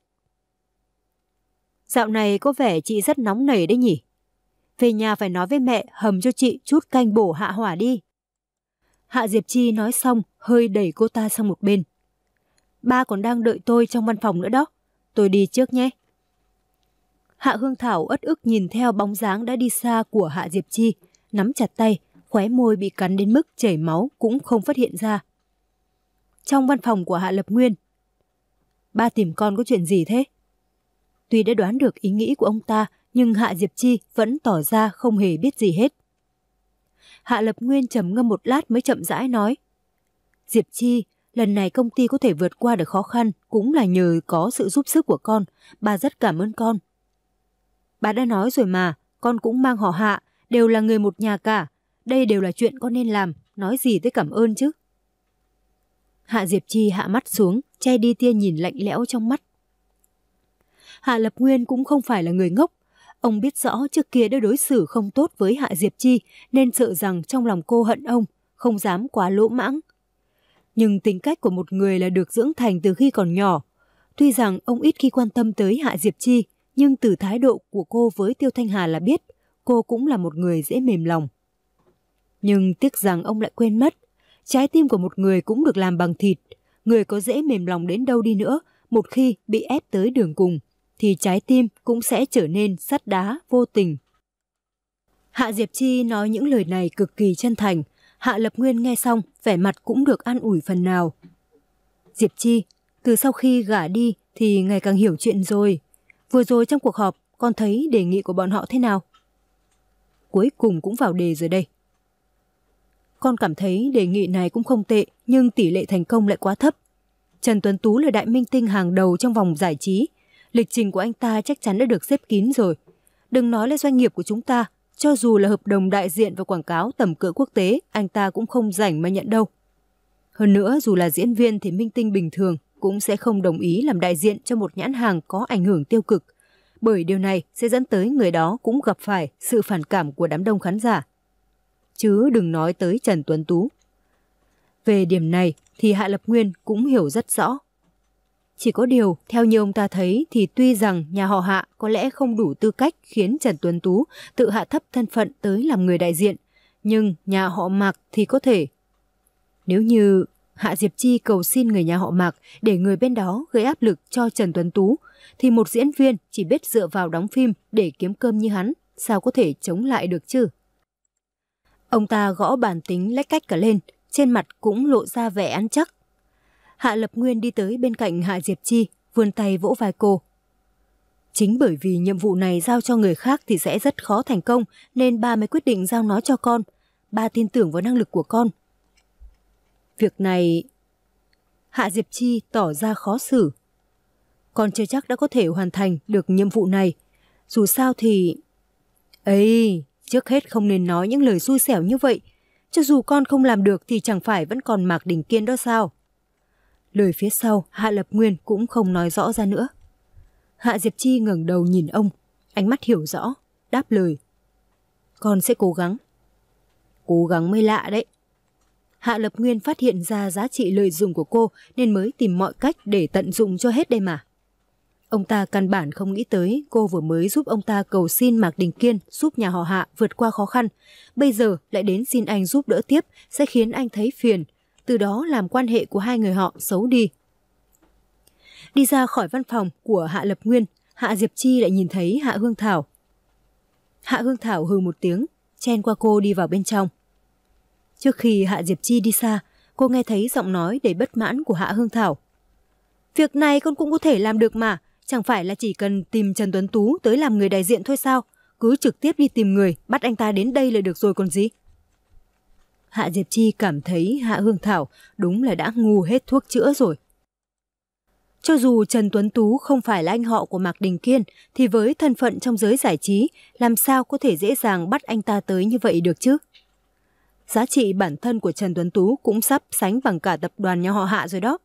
Dạo này có vẻ chị rất nóng nảy đấy nhỉ. Về nhà phải nói với mẹ hầm cho chị chút canh bổ hạ hỏa đi. Hạ Diệp Chi nói xong hơi đẩy cô ta sang một bên. Ba còn đang đợi tôi trong văn phòng nữa đó. Tôi đi trước nhé. Hạ Hương Thảo uất ức nhìn theo bóng dáng đã đi xa của Hạ Diệp Chi, nắm chặt tay, khóe môi bị cắn đến mức chảy máu cũng không phát hiện ra. Trong văn phòng của Hạ Lập Nguyên. Ba tìm con có chuyện gì thế? Tuy đã đoán được ý nghĩ của ông ta, nhưng Hạ Diệp Chi vẫn tỏ ra không hề biết gì hết. Hạ Lập Nguyên trầm ngâm một lát mới chậm rãi nói. Diệp Chi, lần này công ty có thể vượt qua được khó khăn cũng là nhờ có sự giúp sức của con. Bà rất cảm ơn con. Bà đã nói rồi mà, con cũng mang họ Hạ, đều là người một nhà cả. Đây đều là chuyện con nên làm, nói gì tới cảm ơn chứ. Hạ Diệp Chi hạ mắt xuống, che đi tia nhìn lạnh lẽo trong mắt. Hạ Lập Nguyên cũng không phải là người ngốc. Ông biết rõ trước kia đã đối xử không tốt với Hạ Diệp Chi nên sợ rằng trong lòng cô hận ông, không dám quá lỗ mãng. Nhưng tính cách của một người là được dưỡng thành từ khi còn nhỏ. Tuy rằng ông ít khi quan tâm tới Hạ Diệp Chi, nhưng từ thái độ của cô với Tiêu Thanh Hà là biết cô cũng là một người dễ mềm lòng. Nhưng tiếc rằng ông lại quên mất, trái tim của một người cũng được làm bằng thịt. Người có dễ mềm lòng đến đâu đi nữa, một khi bị ép tới đường cùng, thì trái tim cũng sẽ trở nên sắt đá vô tình. Hạ Diệp Chi nói những lời này cực kỳ chân thành. Hạ Lập Nguyên nghe xong, vẻ mặt cũng được an ủi phần nào. Diệp Chi, từ sau khi gả đi thì ngày càng hiểu chuyện rồi. Vừa rồi trong cuộc họp, con thấy đề nghị của bọn họ thế nào? Cuối cùng cũng vào đề rồi đây. Con cảm thấy đề nghị này cũng không tệ, nhưng tỷ lệ thành công lại quá thấp. Trần Tuấn Tú là đại minh tinh hàng đầu trong vòng giải trí. Lịch trình của anh ta chắc chắn đã được xếp kín rồi. Đừng nói là doanh nghiệp của chúng ta, cho dù là hợp đồng đại diện và quảng cáo tầm cỡ quốc tế, anh ta cũng không rảnh mà nhận đâu. Hơn nữa, dù là diễn viên thì minh tinh bình thường cũng sẽ không đồng ý làm đại diện cho một nhãn hàng có ảnh hưởng tiêu cực, bởi điều này sẽ dẫn tới người đó cũng gặp phải sự phản cảm của đám đông khán giả. Chứ đừng nói tới Trần Tuấn Tú. Về điểm này thì Hạ Lập Nguyên cũng hiểu rất rõ. Chỉ có điều, theo như ông ta thấy thì tuy rằng nhà họ Hạ có lẽ không đủ tư cách khiến Trần Tuấn Tú tự hạ thấp thân phận tới làm người đại diện, nhưng nhà họ Mạc thì có thể. Nếu như Hạ Diệp Chi cầu xin người nhà họ Mạc để người bên đó gây áp lực cho Trần Tuấn Tú, thì một diễn viên chỉ biết dựa vào đóng phim để kiếm cơm như hắn, sao có thể chống lại được chứ? Ông ta gõ bàn tính lách cách cả lên, trên mặt cũng lộ ra vẻ ăn chắc. Hạ Lập Nguyên đi tới bên cạnh Hạ Diệp Chi, vươn tay vỗ vai cô. Chính bởi vì nhiệm vụ này giao cho người khác thì sẽ rất khó thành công, nên ba mới quyết định giao nó cho con. Ba tin tưởng vào năng lực của con. Việc này... Hạ Diệp Chi tỏ ra khó xử. Con chưa chắc đã có thể hoàn thành được nhiệm vụ này. Dù sao thì... Ây, trước hết không nên nói những lời xui xẻo như vậy. Cho dù con không làm được thì chẳng phải vẫn còn Mạc Đình Kiên đó sao? Lời phía sau Hạ Lập Nguyên cũng không nói rõ ra nữa. Hạ Diệp Chi ngẩng đầu nhìn ông, ánh mắt hiểu rõ, đáp lời. Con sẽ cố gắng. Cố gắng mới lạ đấy. Hạ Lập Nguyên phát hiện ra giá trị lợi dụng của cô nên mới tìm mọi cách để tận dụng cho hết đây mà. Ông ta căn bản không nghĩ tới cô vừa mới giúp ông ta cầu xin Mạc Đình Kiên giúp nhà họ Hạ vượt qua khó khăn. Bây giờ lại đến xin anh giúp đỡ tiếp sẽ khiến anh thấy phiền, từ đó làm quan hệ của hai người họ xấu đi. Đi ra khỏi văn phòng của Hạ Lập Nguyên, Hạ Diệp Chi lại nhìn thấy Hạ Hương Thảo. Hạ Hương Thảo hừ một tiếng, chen qua cô đi vào bên trong. Trước khi Hạ Diệp Chi đi xa, cô nghe thấy giọng nói đầy bất mãn của Hạ Hương Thảo. Việc này con cũng có thể làm được mà, chẳng phải là chỉ cần tìm Trần Tuấn Tú tới làm người đại diện thôi sao? cứ trực tiếp đi tìm người, bắt anh ta đến đây là được rồi còn gì. Hạ Diệp Chi cảm thấy Hạ Hương Thảo đúng là đã ngu hết thuốc chữa rồi. Cho dù Trần Tuấn Tú không phải là anh họ của Mạc Đình Kiên, thì với thân phận trong giới giải trí, làm sao có thể dễ dàng bắt anh ta tới như vậy được chứ? Giá trị bản thân của Trần Tuấn Tú cũng sắp sánh bằng cả tập đoàn nhà họ Hạ rồi đó.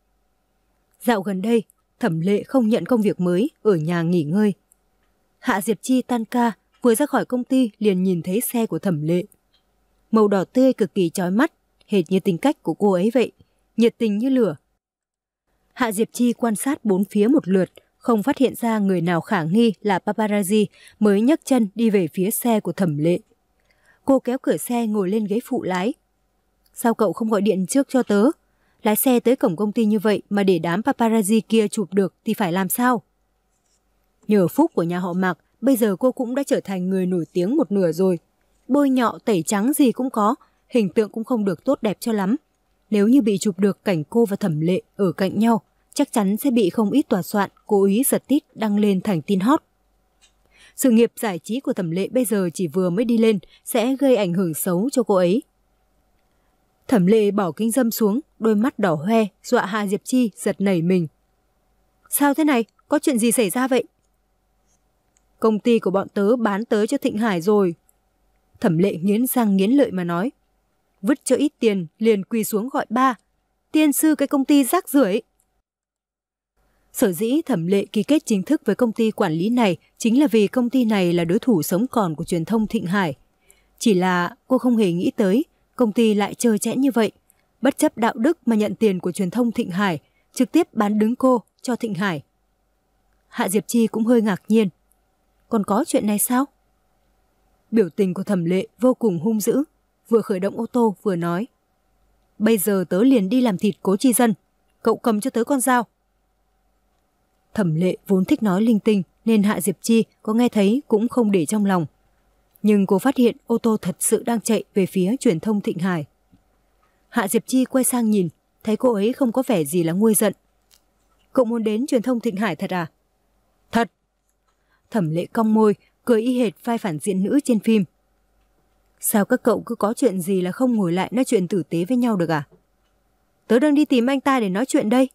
Dạo gần đây, Thẩm Lệ không nhận công việc mới, ở nhà nghỉ ngơi. Hạ Diệp Chi tan ca, vừa ra khỏi công ty liền nhìn thấy xe của Thẩm Lệ. Màu đỏ tươi cực kỳ chói mắt, hệt như tính cách của cô ấy vậy, nhiệt tình như lửa. Hạ Diệp Chi quan sát bốn phía một lượt, không phát hiện ra người nào khả nghi là paparazzi, mới nhấc chân đi về phía xe của Thẩm Lệ. Cô kéo cửa xe ngồi lên ghế phụ lái. Sao cậu không gọi điện trước cho tớ? Lái xe tới cổng công ty như vậy mà để đám paparazzi kia chụp được thì phải làm sao? Nhờ phúc của nhà họ Mạc, bây giờ cô cũng đã trở thành người nổi tiếng một nửa rồi. Bôi nhọ tẩy trắng gì cũng có, hình tượng cũng không được tốt đẹp cho lắm. Nếu như bị chụp được cảnh cô và Thẩm Lệ ở cạnh nhau, chắc chắn sẽ bị không ít tòa soạn cố ý giật tít đăng lên thành tin hot. Sự nghiệp giải trí của Thẩm Lệ bây giờ chỉ vừa mới đi lên, sẽ gây ảnh hưởng xấu cho cô ấy. Thẩm Lệ bỏ kính râm xuống, đôi mắt đỏ hoe, dọa Hạ Diệp Chi giật nảy mình. Sao thế này? Có chuyện gì xảy ra vậy? Công ty của bọn tớ bán tới cho Thịnh Hải rồi. Thẩm Lệ nghiến răng nghiến lợi mà nói. Vứt cho ít tiền, liền quỳ xuống gọi ba. Tiên sư cái công ty rác rưởi. Sở dĩ Thẩm Lệ ký kết chính thức với công ty quản lý này chính là vì công ty này là đối thủ sống còn của truyền thông Thịnh Hải. Chỉ là cô không hề nghĩ tới công ty lại trơ trẽn như vậy, bất chấp đạo đức mà nhận tiền của truyền thông Thịnh Hải, trực tiếp bán đứng cô cho Thịnh Hải. Hạ Diệp Chi cũng hơi ngạc nhiên. Còn có chuyện này sao? Biểu tình của Thẩm Lệ vô cùng hung dữ, vừa khởi động ô tô vừa nói. Bây giờ tớ liền đi làm thịt Cố Chi Dân, cậu cầm cho tớ con dao. Thẩm Lệ vốn thích nói linh tinh nên Hạ Diệp Chi có nghe thấy cũng không để trong lòng. Nhưng cô phát hiện ô tô thật sự đang chạy về phía truyền thông Thịnh Hải. Hạ Diệp Chi quay sang nhìn, thấy cô ấy không có vẻ gì là nguôi giận. Cậu muốn đến truyền thông Thịnh Hải thật à? Thật. Thẩm Lệ cong môi, cười y hệt vai phản diện nữ trên phim. Sao các cậu cứ có chuyện gì là không ngồi lại nói chuyện tử tế với nhau được à? Tớ đang đi tìm anh ta để nói chuyện đây.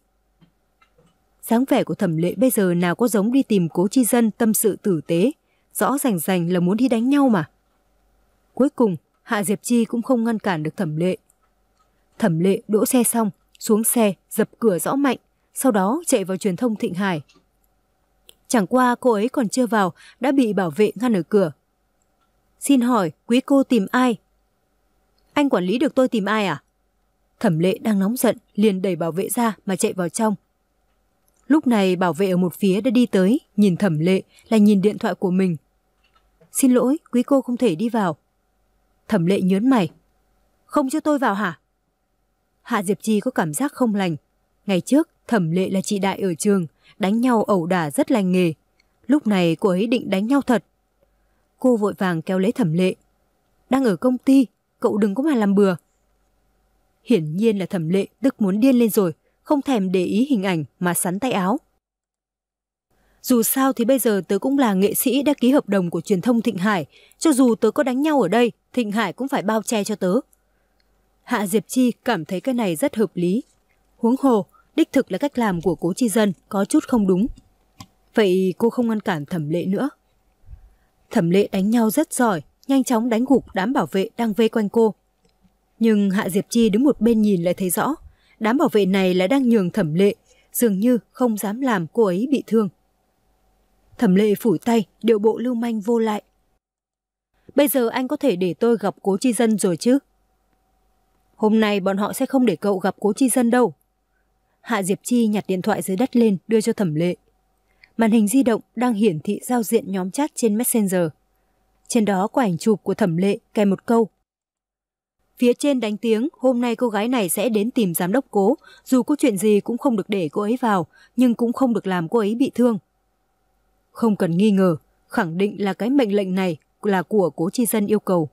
Dáng vẻ của Thẩm Lệ bây giờ nào có giống đi tìm Cố Chi Dân tâm sự tử tế, rõ rành rành là muốn đi đánh nhau mà. Cuối cùng, Hạ Diệp Chi cũng không ngăn cản được Thẩm Lệ. Thẩm Lệ đỗ xe xong, xuống xe, dập cửa rõ mạnh, sau đó chạy vào truyền thông Thịnh Hải. Chẳng qua cô ấy còn chưa vào, đã bị bảo vệ ngăn ở cửa. Xin hỏi, quý cô tìm ai? Anh quản lý được tôi tìm ai à? Thẩm Lệ đang nóng giận, liền đẩy bảo vệ ra mà chạy vào trong. Lúc này bảo vệ ở một phía đã đi tới, nhìn Thẩm Lệ là nhìn điện thoại của mình. Xin lỗi, quý cô không thể đi vào. Thẩm Lệ nhớn mày. Không cho tôi vào hả? Hạ Diệp Chi có cảm giác không lành. Ngày trước, Thẩm Lệ là chị đại ở trường, đánh nhau ẩu đả rất lành nghề. Lúc này cô ấy định đánh nhau thật. Cô vội vàng kéo lấy Thẩm Lệ. Đang ở công ty, cậu đừng có mà làm bừa. Hiển nhiên là Thẩm Lệ tức muốn điên lên rồi, không thèm để ý hình ảnh mà sắn tay áo. Dù sao thì bây giờ tớ cũng là nghệ sĩ đã ký hợp đồng của truyền thông Thịnh Hải, cho dù tớ có đánh nhau ở đây, Thịnh Hải cũng phải bao che cho tớ. Hạ Diệp Chi cảm thấy cái này rất hợp lý. Huống hồ, đích thực là cách làm của Cố Chi Dân có chút không đúng. Vậy cô không ngăn cản Thẩm Lệ nữa. Thẩm Lệ đánh nhau rất giỏi, nhanh chóng đánh gục đám bảo vệ đang vây quanh cô. Nhưng Hạ Diệp Chi đứng một bên nhìn lại thấy rõ, đám bảo vệ này lại đang nhường Thẩm Lệ, dường như không dám làm cô ấy bị thương. Thẩm Lệ phủi tay, điệu bộ lưu manh vô lại. Bây giờ anh có thể để tôi gặp Cố Chi Dân rồi chứ? Hôm nay bọn họ sẽ không để cậu gặp Cố Chi Dân đâu. Hạ Diệp Chi nhặt điện thoại dưới đất lên đưa cho Thẩm Lệ. Màn hình di động đang hiển thị giao diện nhóm chat trên Messenger. Trên đó có ảnh chụp của Thẩm Lệ kèm một câu. Phía trên đánh tiếng hôm nay cô gái này sẽ đến tìm giám đốc Cố, dù có chuyện gì cũng không được để cô ấy vào, nhưng cũng không được làm cô ấy bị thương. Không cần nghi ngờ, khẳng định là cái mệnh lệnh này là của Cố Chi Dân yêu cầu.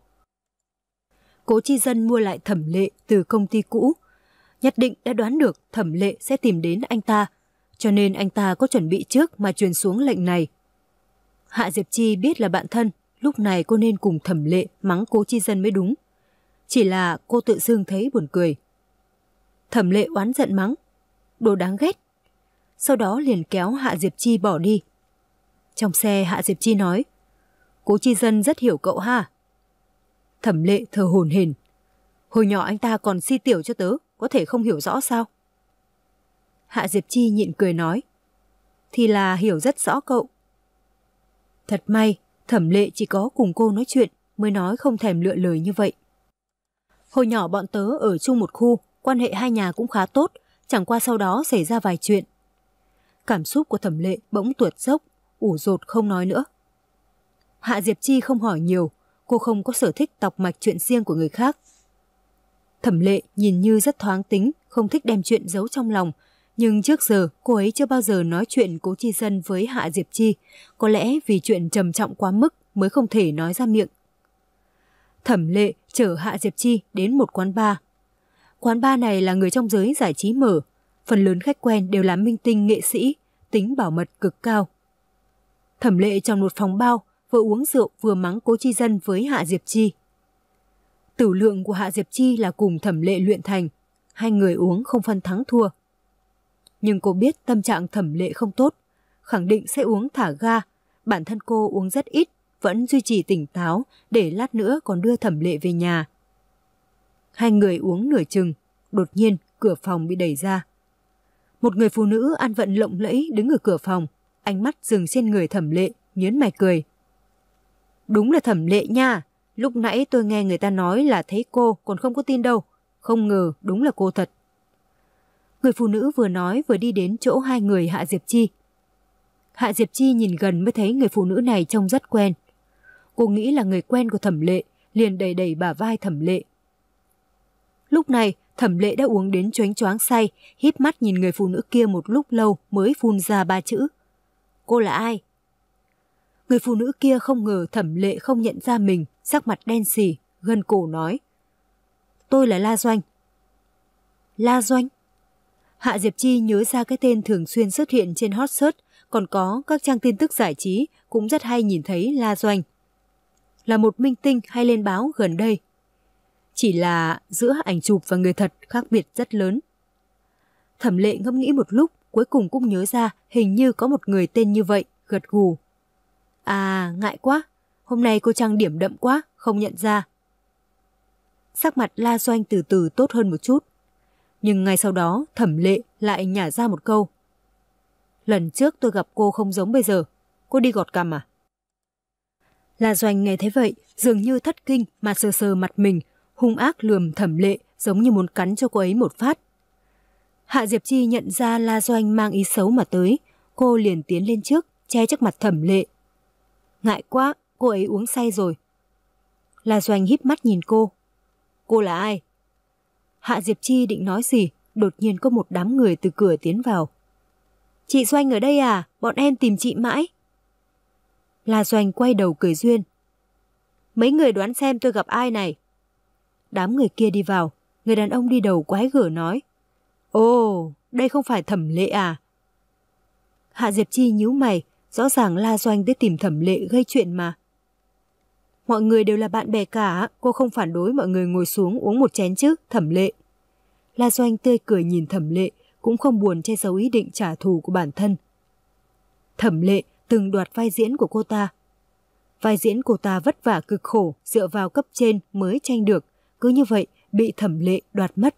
Cố Chi Dân mua lại Thẩm Lệ từ công ty cũ, nhất định đã đoán được Thẩm Lệ sẽ tìm đến anh ta, cho nên anh ta có chuẩn bị trước mà truyền xuống lệnh này. Hạ Diệp Chi biết là bạn thân, lúc này cô nên cùng Thẩm Lệ mắng Cố Chi Dân mới đúng. Chỉ là cô tự dưng thấy buồn cười. Thẩm Lệ oán giận mắng, đồ đáng ghét. Sau đó liền kéo Hạ Diệp Chi bỏ đi. Trong xe Hạ Diệp Chi nói, Cố Chi Dân rất hiểu cậu ha. Thẩm Lệ thở hổn hển, hồi nhỏ anh ta còn si tiểu cho tớ, có thể không hiểu rõ sao? Hạ Diệp Chi nhịn cười nói, thì là hiểu rất rõ cậu. Thật may, Thẩm Lệ chỉ có cùng cô nói chuyện mới nói không thèm lựa lời như vậy. Hồi nhỏ bọn tớ ở chung một khu, quan hệ hai nhà cũng khá tốt, chẳng qua sau đó xảy ra vài chuyện. Cảm xúc của Thẩm Lệ bỗng tuột dốc, ủ dột không nói nữa. Hạ Diệp Chi không hỏi nhiều, cô không có sở thích tọc mạch chuyện riêng của người khác. Thẩm Lệ nhìn như rất thoáng tính, không thích đem chuyện giấu trong lòng, nhưng trước giờ cô ấy chưa bao giờ nói chuyện Cố Chi Dân với Hạ Diệp Chi, có lẽ vì chuyện trầm trọng quá mức mới không thể nói ra miệng. Thẩm Lệ chở Hạ Diệp Chi đến một quán bar. Quán bar này là người trong giới giải trí mở, phần lớn khách quen đều là minh tinh nghệ sĩ, tính bảo mật cực cao. Thẩm Lệ trong một phòng bao, vừa uống rượu vừa mắng Cố Chi Dân với Hạ Diệp Chi. Tửu lượng của Hạ Diệp Chi là cùng Thẩm Lệ luyện thành, hai người uống không phân thắng thua. Nhưng cô biết tâm trạng Thẩm Lệ không tốt, khẳng định sẽ uống thả ga, bản thân cô uống rất ít, vẫn duy trì tỉnh táo để lát nữa còn đưa Thẩm Lệ về nhà. Hai người uống nửa chừng, đột nhiên cửa phòng bị đẩy ra. Một người phụ nữ ăn vận lộng lẫy đứng ở cửa phòng, ánh mắt dừng trên người Thẩm Lệ, nhớn mày cười. Đúng là Thẩm Lệ nha, lúc nãy tôi nghe người ta nói là thấy cô còn không có tin đâu, không ngờ đúng là cô thật. Người phụ nữ vừa nói vừa đi đến chỗ hai người Hạ Diệp Chi. Hạ Diệp Chi nhìn gần mới thấy người phụ nữ này trông rất quen. Cô nghĩ là người quen của Thẩm Lệ, liền đẩy đẩy bả vai Thẩm Lệ. Lúc này, Thẩm Lệ đã uống đến choáng choáng say, híp mắt nhìn người phụ nữ kia một lúc lâu mới phun ra ba chữ. Cô là ai? Người phụ nữ kia không ngờ Thẩm Lệ không nhận ra mình, sắc mặt đen xì, gân cổ nói. Tôi là La Doanh. La Doanh? Hạ Diệp Chi nhớ ra cái tên thường xuyên xuất hiện trên hot search, còn có các trang tin tức giải trí cũng rất hay nhìn thấy La Doanh. Là một minh tinh hay lên báo gần đây. Chỉ là giữa ảnh chụp và người thật khác biệt rất lớn. Thẩm Lệ ngẫm nghĩ một lúc, cuối cùng cũng nhớ ra hình như có một người tên như vậy, gật gù. À, ngại quá, hôm nay cô trang điểm đậm quá, không nhận ra. Sắc mặt La Doanh từ từ tốt hơn một chút. Nhưng ngay sau đó Thẩm Lệ lại nhả ra một câu. Lần trước tôi gặp cô không giống bây giờ, cô đi gọt cằm à? La Doanh nghe thấy vậy, dường như thất kinh mà sờ sờ mặt mình, hung ác lườm Thẩm Lệ giống như muốn cắn cho cô ấy một phát. Hạ Diệp Chi nhận ra La Doanh mang ý xấu mà tới, cô liền tiến lên trước, che trước mặt Thẩm Lệ. Ngại quá, cô ấy uống say rồi. La Doanh híp mắt nhìn cô. Cô là ai? Hạ Diệp Chi định nói gì, đột nhiên có một đám người từ cửa tiến vào. Chị Doanh ở đây à? Bọn em tìm chị mãi. La Doanh quay đầu cười duyên. Mấy người đoán xem tôi gặp ai này? Đám người kia đi vào, người đàn ông đi đầu quái gở nói. Ồ, đây không phải Thẩm Lệ à? Hạ Diệp Chi nhíu mày, rõ ràng La Doanh tới tìm Thẩm Lệ gây chuyện mà. Mọi người đều là bạn bè cả, cô không phản đối mọi người ngồi xuống uống một chén chứ, Thẩm Lệ. La Doanh tươi cười nhìn Thẩm Lệ, cũng không buồn che giấu ý định trả thù của bản thân. Thẩm Lệ từng đoạt vai diễn của cô ta. Vai diễn cô ta vất vả cực khổ, dựa vào cấp trên mới tranh được, cứ như vậy bị Thẩm Lệ đoạt mất.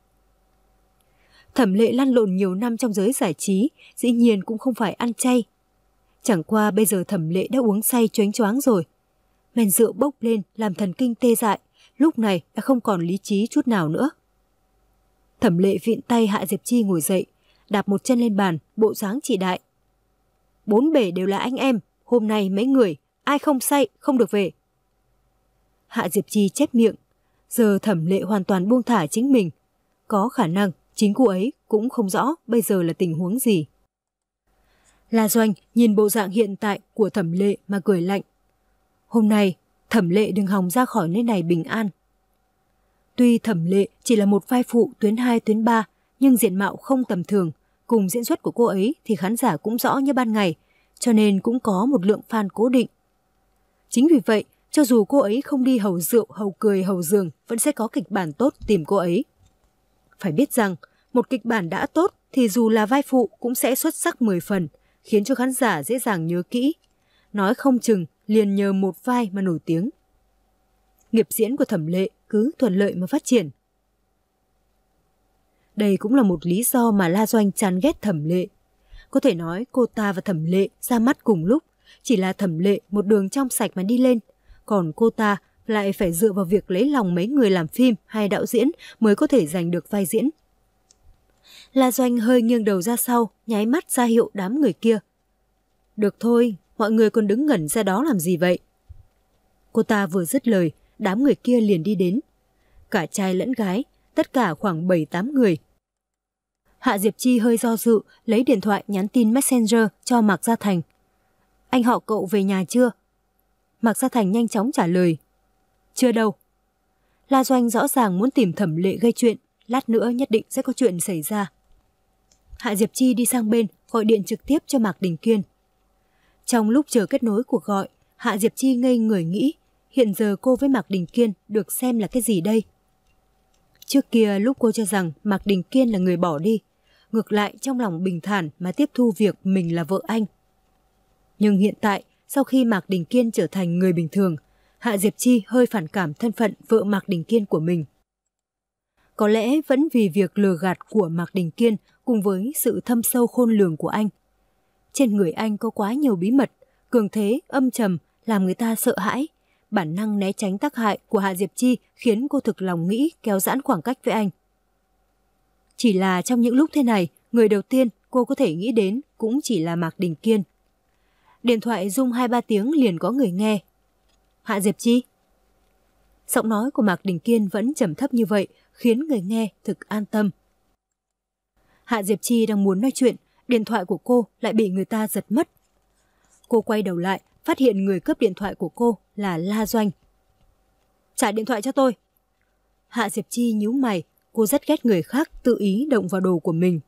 Thẩm Lệ lăn lộn nhiều năm trong giới giải trí, dĩ nhiên cũng không phải ăn chay. Chẳng qua bây giờ Thẩm Lệ đã uống say choáng choáng rồi. Men rượu bốc lên làm thần kinh tê dại, lúc này đã không còn lý trí chút nào nữa. Thẩm Lệ vịn tay Hạ Diệp Chi ngồi dậy, đạp một chân lên bàn, bộ dáng chỉ đại. Bốn bể đều là anh em, hôm nay mấy người, ai không say không được về. Hạ Diệp Chi chép miệng, giờ Thẩm Lệ hoàn toàn buông thả chính mình. Có khả năng chính cô ấy cũng không rõ bây giờ là tình huống gì. La Doanh nhìn bộ dạng hiện tại của Thẩm Lệ mà cười lạnh. Hôm nay, Thẩm Lệ đừng hòng ra khỏi nơi này bình an. Tuy Thẩm Lệ chỉ là một vai phụ tuyến hai tuyến ba, nhưng diện mạo không tầm thường, cùng diễn xuất của cô ấy thì khán giả cũng rõ như ban ngày, cho nên cũng có một lượng fan cố định. Chính vì vậy, cho dù cô ấy không đi hầu rượu, hầu cười, hầu giường, vẫn sẽ có kịch bản tốt tìm cô ấy. Phải biết rằng, một kịch bản đã tốt thì dù là vai phụ cũng sẽ xuất sắc mười phần, khiến cho khán giả dễ dàng nhớ kỹ. Nói không chừng liền nhờ một vai mà nổi tiếng. Nghiệp diễn của Thẩm Lệ cứ thuận lợi mà phát triển. Đây cũng là một lý do mà La Doanh chán ghét Thẩm Lệ. Có thể nói cô ta và Thẩm Lệ ra mắt cùng lúc, chỉ là Thẩm Lệ một đường trong sạch mà đi lên, còn cô ta lại phải dựa vào việc lấy lòng mấy người làm phim hay đạo diễn mới có thể giành được vai diễn. La Doanh hơi nghiêng đầu ra sau, nháy mắt ra hiệu đám người kia. Được thôi, mọi người còn đứng ngẩn ra đó làm gì vậy? Cô ta vừa dứt lời, đám người kia liền đi đến. Cả trai lẫn gái, tất cả khoảng bảy tám người. Hạ Diệp Chi hơi do dự, lấy điện thoại nhắn tin Messenger cho Mạc Gia Thành. Anh họ cậu về nhà chưa? Mạc Gia Thành nhanh chóng trả lời. Chưa đâu. La Doanh rõ ràng muốn tìm Thẩm Lệ gây chuyện, lát nữa nhất định sẽ có chuyện xảy ra. Hạ Diệp Chi đi sang bên, gọi điện trực tiếp cho Mạc Đình Kiên. Trong lúc chờ kết nối cuộc gọi, Hạ Diệp Chi ngây người nghĩ, hiện giờ cô với Mạc Đình Kiên được xem là cái gì đây? Trước kia lúc cô cho rằng Mạc Đình Kiên là người bỏ đi, ngược lại trong lòng bình thản mà tiếp thu việc mình là vợ anh. Nhưng hiện tại, sau khi Mạc Đình Kiên trở thành người bình thường, Hạ Diệp Chi hơi phản cảm thân phận vợ Mạc Đình Kiên của mình. Có lẽ vẫn vì việc lừa gạt của Mạc Đình Kiên cùng với sự thâm sâu khôn lường của anh. Trên người anh có quá nhiều bí mật, cường thế, âm trầm, làm người ta sợ hãi. Bản năng né tránh tác hại của Hạ Diệp Chi khiến cô thực lòng nghĩ kéo giãn khoảng cách với anh. Chỉ là trong những lúc thế này, người đầu tiên cô có thể nghĩ đến cũng chỉ là Mạc Đình Kiên. Điện thoại rung hai ba tiếng liền có người nghe. Hạ Diệp Chi. Giọng nói của Mạc Đình Kiên vẫn trầm thấp như vậy, khiến người nghe thực an tâm. Hạ Diệp Chi đang muốn nói chuyện, điện thoại của cô lại bị người ta giật mất. Cô quay đầu lại, phát hiện người cướp điện thoại của cô là La Doanh. Trả điện thoại cho tôi. Hạ Diệp Chi nhíu mày, cô rất ghét người khác tự ý động vào đồ của mình.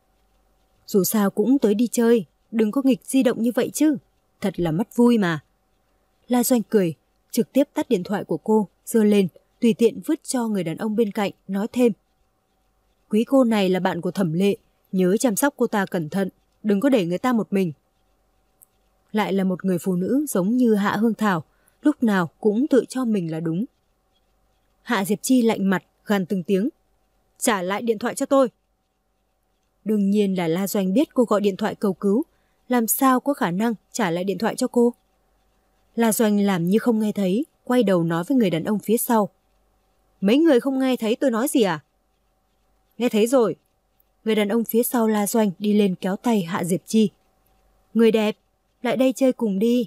Dù sao cũng tới đi chơi, đừng có nghịch di động như vậy chứ, thật là mất vui mà. La Doanh cười, trực tiếp tắt điện thoại của cô, giơ lên, tùy tiện vứt cho người đàn ông bên cạnh, nói thêm. Quý cô này là bạn của Thẩm Lệ, nhớ chăm sóc cô ta cẩn thận, đừng có để người ta một mình. Lại là một người phụ nữ giống như Hạ Hương Thảo, lúc nào cũng tự cho mình là đúng. Hạ Diệp Chi lạnh mặt, gằn từng tiếng. Trả lại điện thoại cho tôi. Đương nhiên là La Doanh biết cô gọi điện thoại cầu cứu, làm sao có khả năng trả lại điện thoại cho cô. La Doanh làm như không nghe thấy, quay đầu nói với người đàn ông phía sau. Mấy người không nghe thấy tôi nói gì à? Nghe thấy rồi. Người đàn ông phía sau La Doanh đi lên kéo tay Hạ Diệp Chi. Người đẹp, lại đây chơi cùng đi.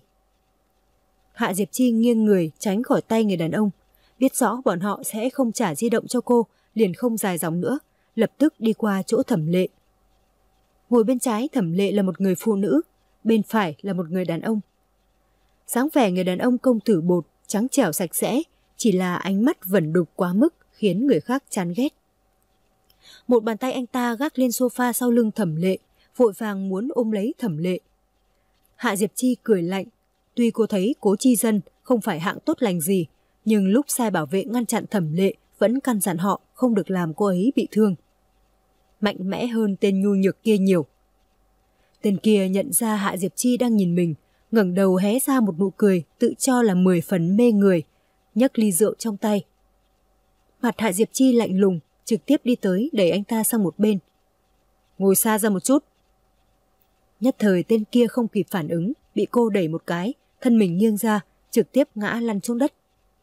Hạ Diệp Chi nghiêng người tránh khỏi tay người đàn ông, biết rõ bọn họ sẽ không trả di động cho cô, liền không dài dòng nữa, lập tức đi qua chỗ Thẩm Lệ. Ngồi bên trái Thẩm Lệ là một người phụ nữ, bên phải là một người đàn ông. Dáng vẻ người đàn ông công tử bột, trắng trẻo sạch sẽ, chỉ là ánh mắt vẩn đục quá mức khiến người khác chán ghét. Một bàn tay anh ta gác lên sofa sau lưng Thẩm Lệ, vội vàng muốn ôm lấy Thẩm Lệ. Hạ Diệp Chi cười lạnh, tuy cô thấy Cố Chi Dân không phải hạng tốt lành gì, nhưng lúc sai bảo vệ ngăn chặn Thẩm Lệ vẫn căn dặn họ không được làm cô ấy bị thương. Mạnh mẽ hơn tên nhu nhược kia nhiều. Tên kia nhận ra Hạ Diệp Chi đang nhìn mình, ngẩng đầu hé ra một nụ cười tự cho là mười phần mê người, nhấc ly rượu trong tay. Mặt Hạ Diệp Chi lạnh lùng, trực tiếp đi tới đẩy anh ta sang một bên. Ngồi xa ra một chút. Nhất thời tên kia không kịp phản ứng, bị cô đẩy một cái, thân mình nghiêng ra, trực tiếp ngã lăn xuống đất.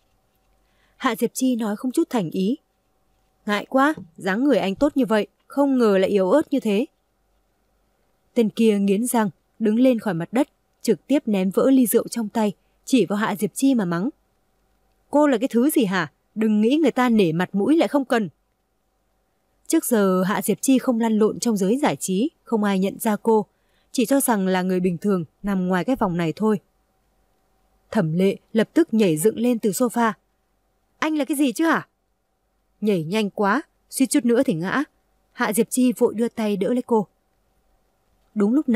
Hạ Diệp Chi nói không chút thành ý. Ngại quá, dáng người anh tốt như vậy, không ngờ lại yếu ớt như thế. Tên kia nghiến răng, đứng lên khỏi mặt đất, trực tiếp ném vỡ ly rượu trong tay, chỉ vào Hạ Diệp Chi mà mắng. Cô là cái thứ gì hả? Đừng nghĩ người ta nể mặt mũi lại không cần. Trước giờ Hạ Diệp Chi không lăn lộn trong giới giải trí, không ai nhận ra cô, chỉ cho rằng là người bình thường nằm ngoài cái vòng này thôi. Thẩm Lệ lập tức nhảy dựng lên từ sofa. Anh là cái gì chứ hả? Nhảy nhanh quá, suýt chút nữa thì ngã. Hạ Diệp Chi vội đưa tay đỡ lấy cô. Đúng lúc này,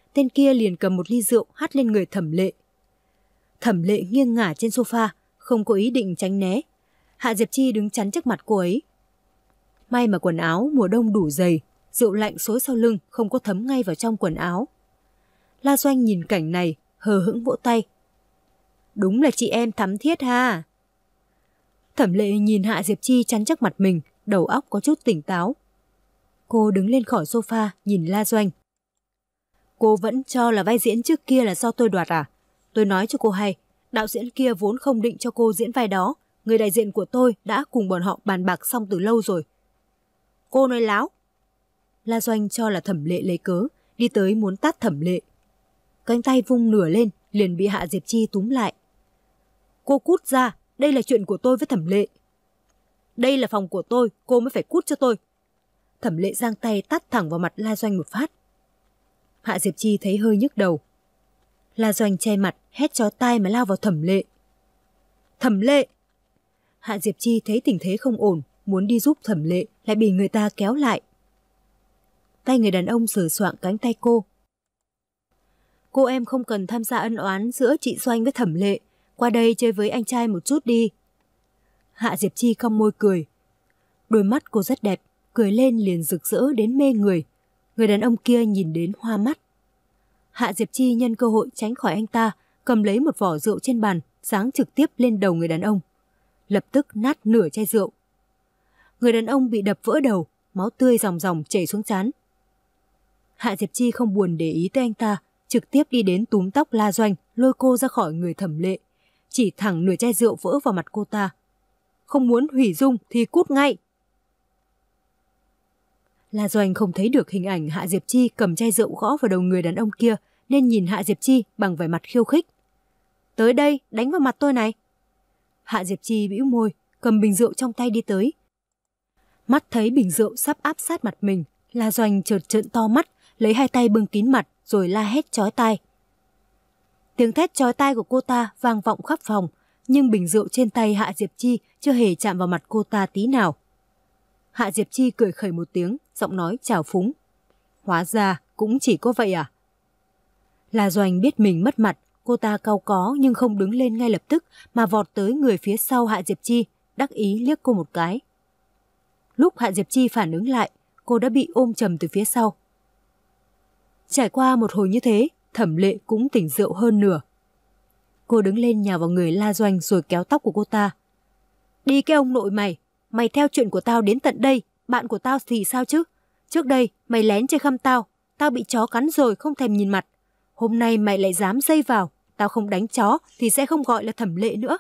tên kia liền cầm một ly rượu hắt lên người Thẩm Lệ. Thẩm Lệ nghiêng ngả trên sofa, không có ý định tránh né. Hạ Diệp Chi đứng chắn trước mặt cô ấy. May mà quần áo mùa đông đủ dày, rượu lạnh xối sau lưng không có thấm ngay vào trong quần áo. La Doanh nhìn cảnh này, hờ hững vỗ tay. Đúng là chị em thắm thiết ha. Thẩm Lệ nhìn Hạ Diệp Chi chắn trước mặt mình, đầu óc có chút tỉnh táo. Cô đứng lên khỏi sofa, nhìn La Doanh. Cô vẫn cho là vai diễn trước kia là do tôi đoạt à? Tôi nói cho cô hay, đạo diễn kia vốn không định cho cô diễn vai đó. Người đại diện của tôi đã cùng bọn họ bàn bạc xong từ lâu rồi. Cô nói láo. La Doanh cho là Thẩm Lệ lấy cớ, đi tới muốn tát Thẩm Lệ. Cánh tay vung nửa lên, liền bị Hạ Diệp Chi túm lại. Cô cút ra, đây là chuyện của tôi với Thẩm Lệ. Đây là phòng của tôi, cô mới phải cút cho tôi. Thẩm Lệ giang tay tát thẳng vào mặt La Doanh một phát. Hạ Diệp Chi thấy hơi nhức đầu. La Doanh che mặt, hét chói tai mà lao vào Thẩm Lệ. Thẩm Lệ! Hạ Diệp Chi thấy tình thế không ổn, muốn đi giúp Thẩm Lệ, lại bị người ta kéo lại. Tay người đàn ông sờ soạng cánh tay cô. Cô em không cần tham gia ân oán giữa chị Doanh với Thẩm Lệ. Qua đây chơi với anh trai một chút đi. Hạ Diệp Chi cong môi cười. Đôi mắt cô rất đẹp, cười lên liền rực rỡ đến mê người. Người đàn ông kia nhìn đến hoa mắt. Hạ Diệp Chi nhân cơ hội tránh khỏi anh ta, cầm lấy một vỏ rượu trên bàn, giáng trực tiếp lên đầu người đàn ông. Lập tức nát nửa chai rượu. Người đàn ông bị đập vỡ đầu, máu tươi ròng ròng chảy xuống trán. Hạ Diệp Chi không buồn để ý tới anh ta, trực tiếp đi đến túm tóc La Doanh, lôi cô ra khỏi người Thẩm Lệ, chỉ thẳng nửa chai rượu vỡ vào mặt cô ta. Không muốn hủy dung thì cút ngay. La Doanh không thấy được hình ảnh Hạ Diệp Chi cầm chai rượu gõ vào đầu người đàn ông kia, nên nhìn Hạ Diệp Chi bằng vẻ mặt khiêu khích. Tới đây, đánh vào mặt tôi này. Hạ Diệp Chi bĩu môi, cầm bình rượu trong tay đi tới. Mắt thấy bình rượu sắp áp sát mặt mình, La Doanh chợt trợn to mắt, lấy hai tay bưng kín mặt rồi la hét chói tai. Tiếng thét chói tai của cô ta vang vọng khắp phòng, nhưng bình rượu trên tay Hạ Diệp Chi chưa hề chạm vào mặt cô ta tí nào. Hạ Diệp Chi cười khẩy một tiếng, giọng nói trào phúng. Hóa ra cũng chỉ có vậy à? La Doanh biết mình mất mặt, cô ta cau có nhưng không đứng lên ngay lập tức mà vọt tới người phía sau Hạ Diệp Chi, đắc ý liếc cô một cái. Lúc Hạ Diệp Chi phản ứng lại, cô đã bị ôm chầm từ phía sau. Trải qua một hồi như thế, Thẩm Lệ cũng tỉnh rượu hơn nửa. Cô đứng lên nhào vào người La Doanh rồi kéo tóc của cô ta. Đi cái ông nội mày, mày theo chuyện của tao đến tận đây, bạn của tao thì sao chứ? Trước đây mày lén chơi khăm tao, tao bị chó cắn rồi không thèm nhìn mặt. Hôm nay mày lại dám dây vào, tao không đánh chó thì sẽ không gọi là Thẩm Lệ nữa.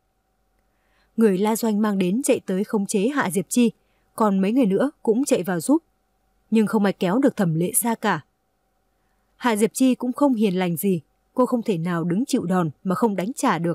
Người La Doanh mang đến chạy tới khống chế Hạ Diệp Chi, còn mấy người nữa cũng chạy vào giúp. Nhưng không ai kéo được Thẩm Lệ ra cả. Hạ Diệp Chi cũng không hiền lành gì, cô không thể nào đứng chịu đòn mà không đánh trả được.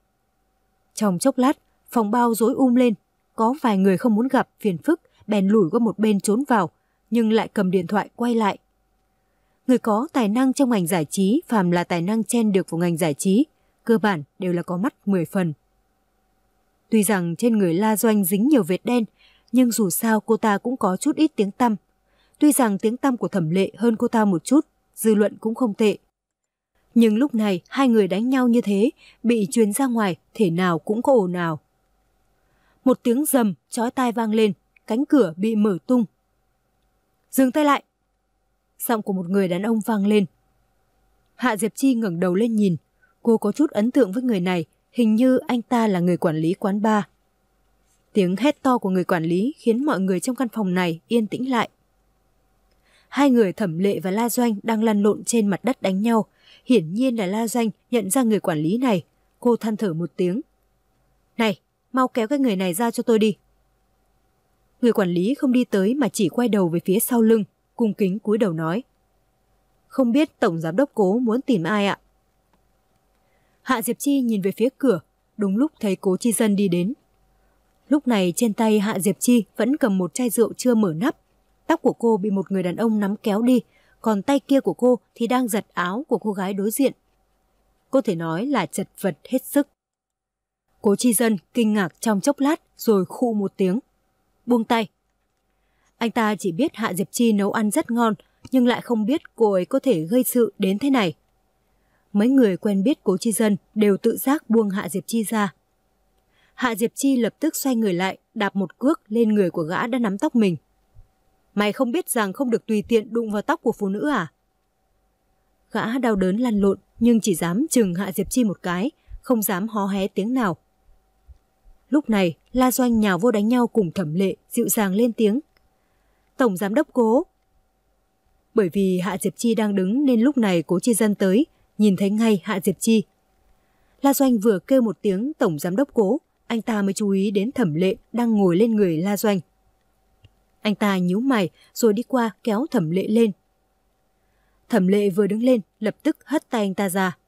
Trong chốc lát, phòng bao rối um lên, có vài người không muốn gặp phiền phức, bèn lủi qua một bên trốn vào, nhưng lại cầm điện thoại quay lại. Người có tài năng trong ngành giải trí, phàm là tài năng chen được vào ngành giải trí, cơ bản đều là có mắt mười phần. Tuy rằng trên người La Doanh dính nhiều vết đen, nhưng dù sao cô ta cũng có chút ít tiếng tăm. Tuy rằng tiếng tăm của Thẩm Lệ hơn cô ta một chút, dư luận cũng không tệ. Nhưng lúc này hai người đánh nhau như thế, bị truyền ra ngoài, thể nào cũng có ồn ào. Một tiếng rầm chói tai vang lên, cánh cửa bị mở tung. Dừng tay lại! Giọng của một người đàn ông vang lên. Hạ Diệp Chi ngẩng đầu lên nhìn, cô có chút ấn tượng với người này, hình như anh ta là người quản lý quán bar. Tiếng hét to của người quản lý khiến mọi người trong căn phòng này yên tĩnh lại. Hai người Thẩm Lệ và La Doanh đang lăn lộn trên mặt đất đánh nhau. Hiển nhiên là La Doanh nhận ra người quản lý này. Cô than thở một tiếng. Này, mau kéo cái người này ra cho tôi đi. Người quản lý không đi tới mà chỉ quay đầu về phía sau lưng, cung kính cúi đầu nói. Không biết Tổng Giám đốc Cố muốn tìm ai ạ? Hạ Diệp Chi nhìn về phía cửa, đúng lúc thấy Cố Chi Dân đi đến. Lúc này trên tay Hạ Diệp Chi vẫn cầm một chai rượu chưa mở nắp. Tóc của cô bị một người đàn ông nắm kéo đi, còn tay kia của cô thì đang giật áo của cô gái đối diện. Có thể nói là chật vật hết sức. Cố Chi Dân kinh ngạc trong chốc lát rồi khụ một tiếng. Buông tay. Anh ta chỉ biết Hạ Diệp Chi nấu ăn rất ngon, nhưng lại không biết cô ấy có thể gây sự đến thế này. Mấy người quen biết Cố Chi Dân đều tự giác buông Hạ Diệp Chi ra. Hạ Diệp Chi lập tức xoay người lại, đạp một cước lên người của gã đã nắm tóc mình. Mày không biết rằng không được tùy tiện đụng vào tóc của phụ nữ à? Gã đau đớn lăn lộn nhưng chỉ dám chừng Hạ Diệp Chi một cái, không dám hó hé tiếng nào. Lúc này, La Doanh nhào vô đánh nhau cùng Thẩm Lệ, dịu dàng lên tiếng. Tổng giám đốc Cố. Bởi vì Hạ Diệp Chi đang đứng nên lúc này Cố Chi Dân tới, nhìn thấy ngay Hạ Diệp Chi. La Doanh vừa kêu một tiếng tổng giám đốc Cố, anh ta mới chú ý đến Thẩm Lệ đang ngồi lên người La Doanh. Anh ta nhíu mày rồi đi qua kéo Thẩm Lệ lên. Thẩm Lệ vừa đứng lên, lập tức hất tay anh ta ra.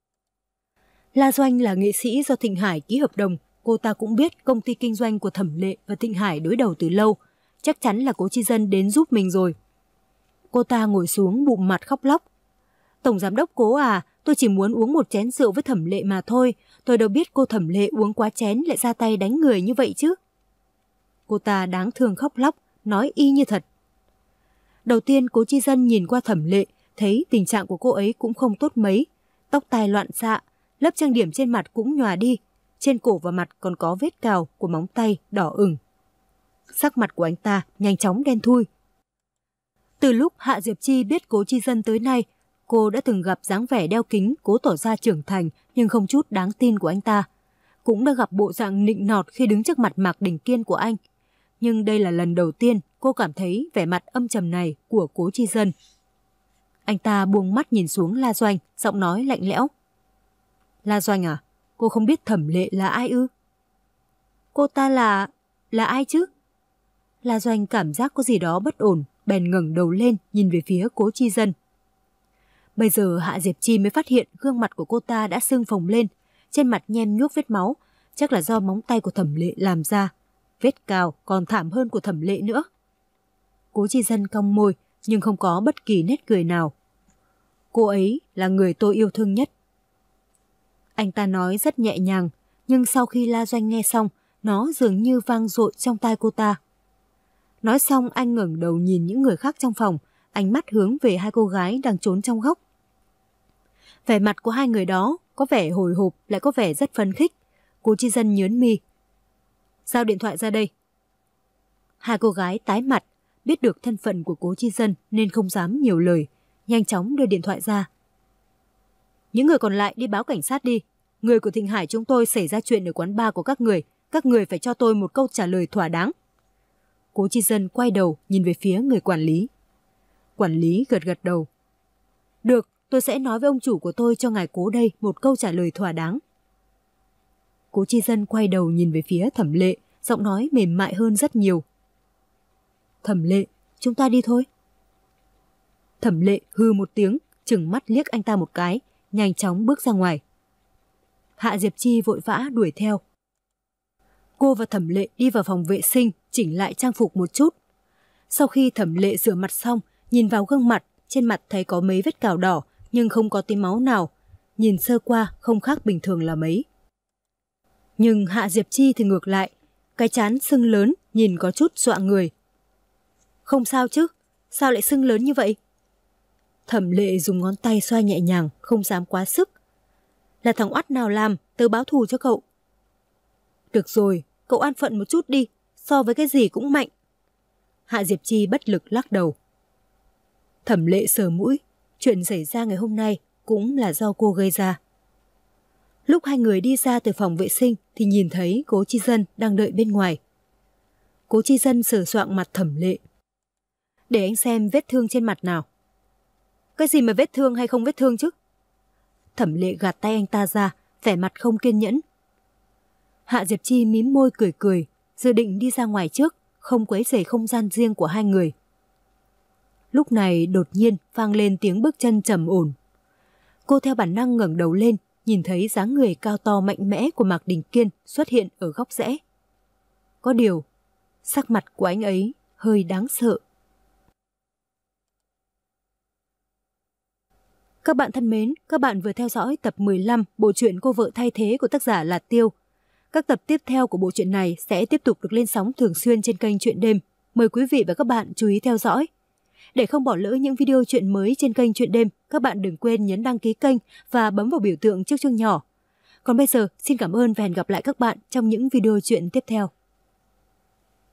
La Doanh là nghệ sĩ do Thịnh Hải ký hợp đồng, cô ta cũng biết công ty kinh doanh của Thẩm Lệ và Thịnh Hải đối đầu từ lâu, chắc chắn là Cố Chi Dân đến giúp mình rồi. Cô ta ngồi xuống bụm mặt khóc lóc. Tổng giám đốc Cố à, tôi chỉ muốn uống một chén rượu với Thẩm Lệ mà thôi, tôi đâu biết cô Thẩm Lệ uống quá chén lại ra tay đánh người như vậy chứ. Cô ta đáng thương khóc lóc, nói y như thật. Đầu tiên Cố Chi Dân nhìn qua Thẩm Lệ, thấy tình trạng của cô ấy cũng không tốt mấy, tóc tai loạn xạ, lớp trang điểm trên mặt cũng nhòa đi, trên cổ và mặt còn có vết cào của móng tay đỏ ửng. Sắc mặt của anh ta nhanh chóng đen thui. Từ lúc Hạ Diệp Chi biết Cố Chi Dân tới nay, cô đã từng gặp dáng vẻ đeo kính cố tỏ ra trưởng thành nhưng không chút đáng tin của anh ta. Cũng đã gặp bộ dạng nịnh nọt khi đứng trước mặt Mạc Đình Kiên của anh. Nhưng đây là lần đầu tiên cô cảm thấy vẻ mặt âm trầm này của Cố Chi Dân. Anh ta buông mắt nhìn xuống La Doanh, giọng nói lạnh lẽo. La Doanh à, cô không biết Thẩm Lệ là ai ư? Cô ta là... là ai chứ? La Doanh cảm giác có gì đó bất ổn, bèn ngẩng đầu lên nhìn về phía Cố Chi Dân. Bây giờ Hạ Diệp Chi mới phát hiện gương mặt của cô ta đã sưng phồng lên, trên mặt nhem nhuốc vết máu, chắc là do móng tay của Thẩm Lệ làm ra. Vết cào còn thảm hơn của Thẩm Lệ nữa. Cố Chi Dân cong môi nhưng không có bất kỳ nét cười nào. Cô ấy là người tôi yêu thương nhất. Anh ta nói rất nhẹ nhàng, nhưng sau khi La Doanh nghe xong, nó dường như vang dội trong tai cô ta. Nói xong anh ngẩng đầu nhìn những người khác trong phòng, ánh mắt hướng về hai cô gái đang trốn trong góc. Vẻ mặt của hai người đó có vẻ hồi hộp lại có vẻ rất phấn khích. Cố Chi Dân nhớn mi. Giao điện thoại ra đây. Hai cô gái tái mặt, biết được thân phận của Cố Chi Dân nên không dám nhiều lời, nhanh chóng đưa điện thoại ra. Những người còn lại đi báo cảnh sát đi. Người của Thịnh Hải chúng tôi xảy ra chuyện ở quán bar của các người, các người phải cho tôi một câu trả lời thỏa đáng. Cố Chi Dân quay đầu nhìn về phía người quản lý. Quản lý gật gật đầu. Được, tôi sẽ nói với ông chủ của tôi cho ngài Cố đây một câu trả lời thỏa đáng. Cố Chi Dân quay đầu nhìn về phía Thẩm Lệ, giọng nói mềm mại hơn rất nhiều. Thẩm Lệ, chúng ta đi thôi. Thẩm Lệ hư một tiếng, trừng mắt liếc anh ta một cái, nhanh chóng bước ra ngoài. Hạ Diệp Chi vội vã đuổi theo. Cô và Thẩm Lệ đi vào phòng vệ sinh, chỉnh lại trang phục một chút. Sau khi Thẩm Lệ rửa mặt xong, nhìn vào gương mặt, trên mặt thấy có mấy vết cào đỏ, nhưng không có tí máu nào. Nhìn sơ qua không khác bình thường là mấy. Nhưng Hạ Diệp Chi thì ngược lại, cái trán sưng lớn, nhìn có chút dọa người. Không sao chứ, sao lại sưng lớn như vậy? Thẩm Lệ dùng ngón tay xoa nhẹ nhàng, không dám quá sức. Là thằng oắt nào làm, tớ báo thù cho cậu. Được rồi, cậu an phận một chút đi, so với cái gì cũng mạnh. Hạ Diệp Chi bất lực lắc đầu. Thẩm Lệ sờ mũi, chuyện xảy ra ngày hôm nay cũng là do cô gây ra. Lúc hai người đi ra từ phòng vệ sinh thì nhìn thấy Cố Chi Dân đang đợi bên ngoài. Cố Chi Dân sờ soạng mặt Thẩm Lệ. Để anh xem vết thương trên mặt nào. Cái gì mà vết thương hay không vết thương chứ? Thẩm Lệ gạt tay anh ta ra, vẻ mặt không kiên nhẫn. Hạ Diệp Chi mím môi cười cười, dự định đi ra ngoài trước, không quấy rầy không gian riêng của hai người. Lúc này đột nhiên vang lên tiếng bước chân trầm ổn. Cô theo bản năng ngẩng đầu lên, nhìn thấy dáng người cao to mạnh mẽ của Mạc Đình Kiên xuất hiện ở góc rẽ. Có điều, sắc mặt của anh ấy hơi đáng sợ. Các bạn thân mến, các bạn vừa theo dõi tập mười lăm bộ truyện Cô vợ thay thế của tác giả là Tiêu. Các tập tiếp theo của bộ truyện này sẽ tiếp tục được lên sóng thường xuyên trên kênh Truyện Đêm. Mời quý vị và các bạn chú ý theo dõi. Để không bỏ lỡ những video chuyện mới trên kênh Chuyện Đêm, các bạn đừng quên nhấn đăng ký kênh và bấm vào biểu tượng chiếc chuông nhỏ. Còn bây giờ, xin cảm ơn và hẹn gặp lại các bạn trong những video chuyện tiếp theo.